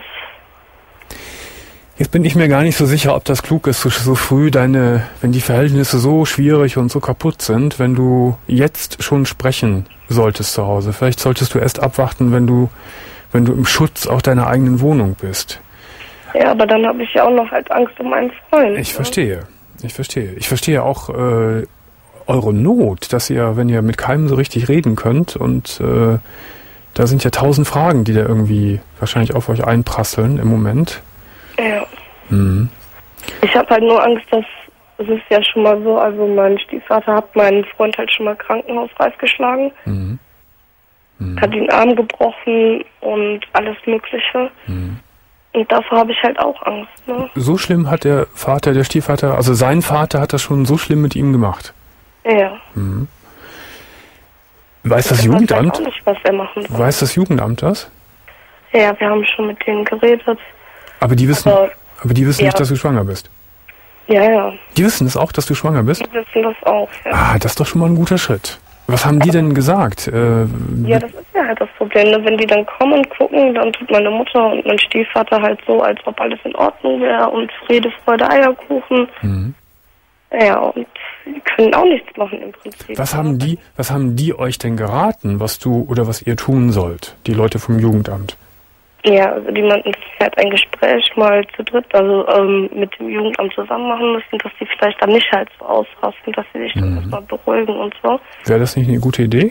S2: Jetzt bin ich mir gar nicht so sicher, ob das klug ist, so, so früh deine, wenn die Verhältnisse so schwierig und so kaputt sind, wenn du jetzt schon sprechen solltest zu Hause. Vielleicht solltest du erst abwarten, wenn du, wenn du im Schutz auch deiner eigenen Wohnung bist.
S7: Ja, aber dann habe ich ja auch noch halt Angst um meinen Freund.
S2: Ich
S7: ne?
S2: verstehe, ich verstehe. Ich verstehe auch äh, eure Not, dass ihr, wenn ihr mit keinem so richtig reden könnt, und äh, da sind ja tausend Fragen, die da irgendwie wahrscheinlich auf euch einprasseln im Moment.
S7: Ja.
S2: Mhm.
S7: Ich habe halt nur Angst, dass, es ist ja schon mal so, also mein Stiefvater hat meinen Freund halt schon mal krankenhausreif geschlagen,
S2: Mhm. Mhm.
S7: hat den Arm gebrochen und alles Mögliche.
S2: Mhm.
S7: Und davor habe ich halt auch Angst, ne?
S2: So schlimm hat der Vater, der Stiefvater, also sein Vater hat das schon so schlimm mit ihm gemacht.
S7: Ja.
S2: Mhm. Weiß das
S7: Ich weiß
S2: Jugendamt?
S7: halt auch nicht, was er machen soll.
S2: Weiß das Jugendamt das?
S7: Ja, wir haben schon mit denen geredet.
S2: Aber die wissen,
S7: Aber,
S2: aber die wissen
S7: ja.
S2: nicht, dass du schwanger bist.
S7: ja, ja,
S2: Die wissen es auch, dass du schwanger bist?
S7: die wissen das auch, ja.
S2: Ah, das ist doch schon mal ein guter Schritt. Was haben die denn gesagt? Äh,
S7: Ja, das ist ja halt das Problem, ne? Wenn die dann kommen und gucken, dann tut meine Mutter und mein Stiefvater halt so, als ob alles in Ordnung wäre und Friede, Freude, Eierkuchen.
S2: mhm.
S7: Ja, und die können auch nichts machen im Prinzip.
S2: Was haben die, was haben die euch denn geraten, was du oder was ihr tun sollt, die Leute vom Jugendamt?
S7: Ja, also die meinten, dass sie halt ein Gespräch mal zu dritt, also ähm, mit dem Jugendamt zusammen machen müssen, dass die vielleicht dann nicht halt so ausrasten, dass sie sich dann
S2: Mhm.
S7: erstmal beruhigen und so.
S2: Wäre das nicht eine gute Idee?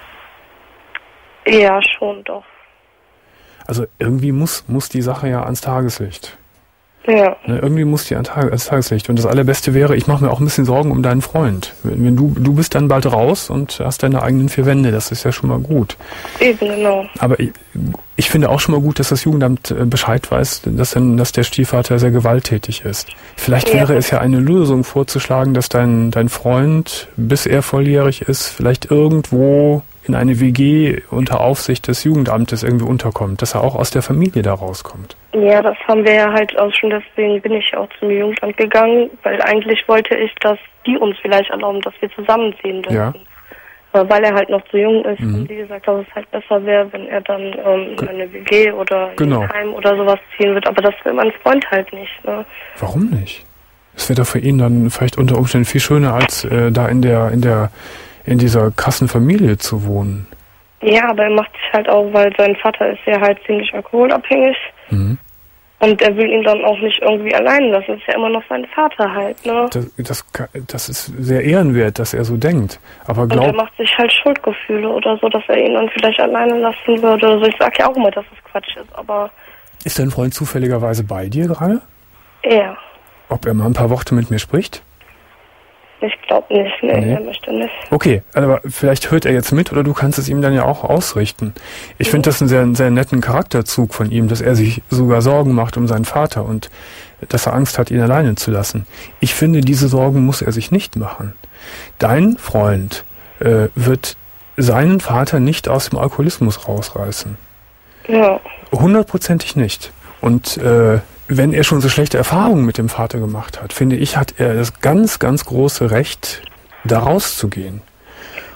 S7: Ja, schon doch.
S2: Also irgendwie muss, muss die Sache ja ans Tageslicht.
S7: Ja.
S2: Ne, irgendwie muss die an Tag, ans Tageslicht. Und das Allerbeste wäre, ich mache mir auch ein bisschen Sorgen um deinen Freund. Wenn, wenn du, du bist dann bald raus und hast deine eigenen vier Wände, das ist ja schon mal gut.
S7: Eben, genau.
S2: Aber ich, ich finde auch schon mal gut, dass das Jugendamt äh, Bescheid weiß, dass, dann, dass der Stiefvater sehr gewalttätig ist. Vielleicht
S7: Ja.
S2: wäre es ja eine Lösung vorzuschlagen, dass dein, dein Freund, bis er volljährig ist, vielleicht irgendwo in eine W G unter Aufsicht des Jugendamtes irgendwie unterkommt, dass er auch aus der Familie da rauskommt.
S7: Ja, das haben wir ja halt auch schon, deswegen bin ich auch zum Jugendamt gegangen, weil eigentlich wollte ich, dass die uns vielleicht erlauben, dass wir zusammenziehen dürfen.
S2: Ja.
S7: Aber weil er halt noch zu jung ist,
S2: Mhm.
S7: haben die gesagt, dass es halt besser wäre, wenn er dann ähm, in eine W G oder
S2: Genau.
S7: in ein Heim oder sowas ziehen wird. Aber das will mein Freund halt nicht. Ne?
S2: Warum nicht? Es wäre doch für ihn dann vielleicht unter Umständen viel schöner, als äh, da in der, in der, in dieser krassen Familie zu wohnen.
S7: Ja, aber er macht sich halt auch, weil sein Vater ist ja halt ziemlich alkoholabhängig.
S2: Mhm.
S7: Und er will ihn dann auch nicht irgendwie allein lassen. Das ist ja immer noch sein Vater halt, ne?
S2: Das, das, das ist sehr ehrenwert, dass er so denkt. Aber
S7: Und er
S2: glaub,
S7: macht sich halt Schuldgefühle oder so, dass er ihn dann vielleicht alleine lassen würde. Also ich sag ja auch immer, dass es Quatsch ist, aber
S2: ist dein Freund zufälligerweise bei dir gerade?
S7: er.
S2: Ob er mal ein paar Worte mit mir spricht?
S7: Ich glaube nicht, nee,
S2: Nee.
S7: er möchte nicht.
S2: Okay, aber vielleicht hört er jetzt mit oder du kannst es ihm dann ja auch ausrichten. Ich
S7: Mhm.
S2: finde das einen sehr, einen sehr netten Charakterzug von ihm, dass er sich sogar Sorgen macht um seinen Vater und dass er Angst hat, ihn alleine zu lassen. Ich finde, diese Sorgen muss er sich nicht machen. Dein Freund äh, wird seinen Vater nicht aus dem Alkoholismus rausreißen.
S7: Ja,
S2: Hundertprozentig nicht. Und äh, wenn er schon so schlechte Erfahrungen mit dem Vater gemacht hat, finde ich, hat er das ganz, ganz große Recht, da rauszugehen.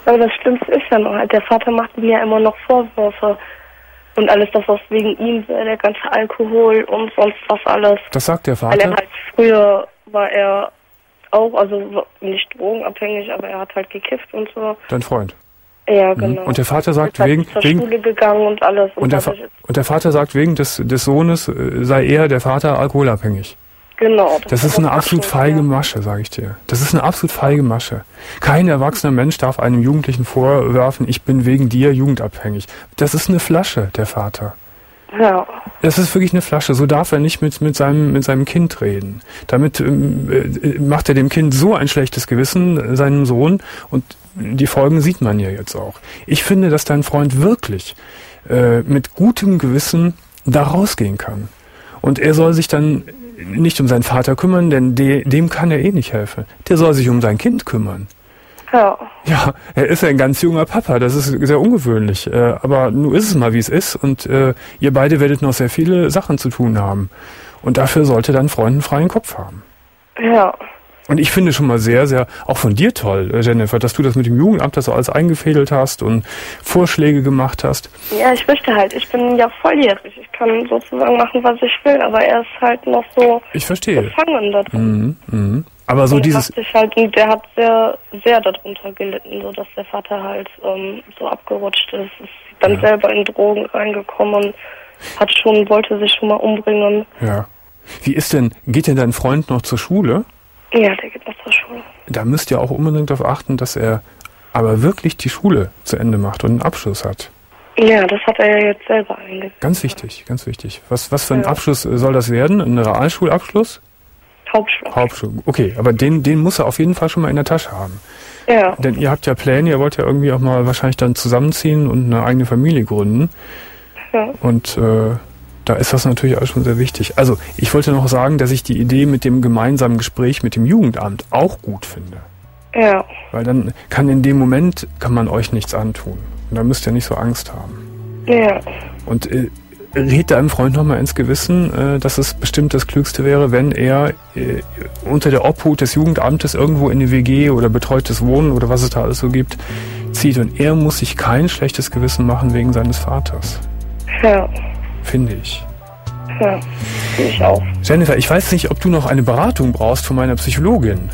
S7: Aber das Schlimmste ist ja noch halt, der Vater macht ihm ja immer noch Vorwürfe. Und alles das, was wegen ihm, der ganze Alkohol und sonst was alles.
S2: Das sagt der Vater?
S7: Weil er halt früher war er auch, also nicht drogenabhängig, aber er hat halt gekifft und so.
S2: Dein Freund?
S7: Ja, genau.
S2: Und der Vater sagt
S7: ist halt
S2: wegen...
S7: zur
S2: wegen
S7: Schule gegangen und alles. Und,
S2: und, der und der Vater sagt wegen des, des Sohnes sei er, der Vater, alkoholabhängig.
S7: Genau.
S2: Das, das ist eine absolut feige Masche, sage ich dir. Das ist eine absolut feige Masche. Kein erwachsener Mensch darf einem Jugendlichen vorwerfen, ich bin wegen dir jugendabhängig. Das ist eine Flasche, der Vater.
S7: Ja.
S2: Das ist wirklich eine Flasche. So darf er nicht mit, mit, seinem, mit seinem Kind reden. Damit ähm, äh, macht er dem Kind so ein schlechtes Gewissen, seinem Sohn. Und die Folgen sieht man ja jetzt auch. Ich finde, dass dein Freund wirklich äh, mit gutem Gewissen da rausgehen kann. Und er soll sich dann nicht um seinen Vater kümmern, denn de, dem kann er eh nicht helfen. Der soll sich um sein Kind kümmern.
S7: Ja.
S2: Ja, er ist ein ganz junger Papa, das ist sehr ungewöhnlich. Äh, aber nun ist es mal, wie es ist. Und äh, ihr beide werdet noch sehr viele Sachen zu tun haben. Und dafür sollte dein Freund einen freien Kopf haben.
S7: Ja.
S2: Und ich finde schon mal sehr, sehr, auch von dir toll, Jennifer, dass du das mit dem Jugendamt das so alles eingefädelt hast und Vorschläge gemacht hast.
S7: Ja, ich möchte halt, ich bin ja volljährig. Ich kann sozusagen machen, was ich will, aber er ist halt noch so
S2: ich verstehe.
S7: gefangen da drin.
S2: Mhm, mhm. Aber so
S7: und
S2: dieses...
S7: Ich halt, der hat sehr, sehr darunter gelitten, so dass der Vater halt ähm, so abgerutscht ist. Ist dann ja. selber in Drogen reingekommen und hat schon, wollte sich schon mal umbringen.
S2: Ja. Wie ist denn, geht denn dein Freund noch zur Schule?
S7: Ja, der geht noch zur Schule.
S2: Da müsst ihr auch unbedingt darauf achten, dass er aber wirklich die Schule zu Ende macht und einen Abschluss hat.
S7: Ja, das hat er ja jetzt selber eingesetzt.
S2: Ganz wichtig, ganz wichtig. Was, was für ein ja. Abschluss soll das werden? Ein Realschulabschluss?
S7: Hauptschule.
S2: Hauptschule, okay. Aber den, den muss er auf jeden Fall schon mal in der Tasche haben.
S7: Ja.
S2: Denn ihr habt ja Pläne, ihr wollt ja irgendwie auch mal wahrscheinlich dann zusammenziehen und eine eigene Familie gründen.
S7: Ja.
S2: Und äh, da ist das natürlich auch schon sehr wichtig. Also ich wollte noch sagen, dass ich die Idee mit dem gemeinsamen Gespräch mit dem Jugendamt auch gut finde.
S7: Ja.
S2: Weil dann kann in dem Moment, kann man euch nichts antun. Und da müsst ihr nicht so Angst haben.
S7: Ja.
S2: Und äh, red deinem Freund nochmal ins Gewissen, äh, dass es bestimmt das Klügste wäre, wenn er äh, unter der Obhut des Jugendamtes irgendwo in eine W G oder betreutes Wohnen oder was es da alles so gibt, zieht. Und er muss sich kein schlechtes Gewissen machen wegen seines Vaters.
S7: Ja.
S2: Finde ich.
S7: Ja, finde ich auch.
S2: Jennifer, ich weiß nicht, ob du noch eine Beratung brauchst von meiner Psychologin.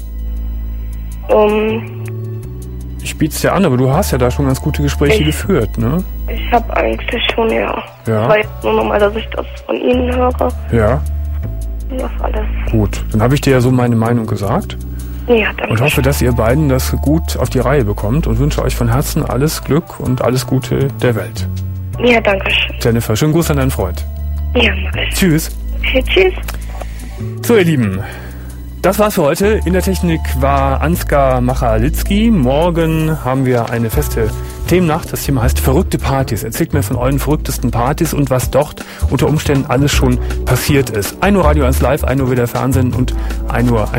S7: Um,
S2: ich biete es dir an, aber du hast ja da schon ganz gute Gespräche
S7: ich,
S2: geführt, ne?
S7: Ich habe eigentlich schon, ja.
S2: Ja.
S7: Das war jetzt nur nochmal, dass ich das von Ihnen höre.
S2: Ja.
S7: Das alles.
S2: Gut, dann habe ich dir ja so meine Meinung gesagt.
S7: Ja, danke.
S2: Und hoffe, dass ihr beiden das gut auf die Reihe bekommt und wünsche euch von Herzen alles Glück und alles Gute der Welt.
S7: Ja, danke schön.
S2: Jennifer, schönen Gruß an deinen Freund.
S7: Ja, mach ich.
S2: Tschüss.
S7: Okay, tschüss.
S2: So, ihr Lieben, das war's für heute. In der Technik war Ansgar Machalitzki. Morgen haben wir eine feste Themennacht. Das Thema heißt verrückte Partys. Erzählt mir von euren verrücktesten Partys und was dort unter Umständen alles schon passiert ist. ein Uhr Radio eins Live, ein Uhr wieder Fernsehen und ein Uhr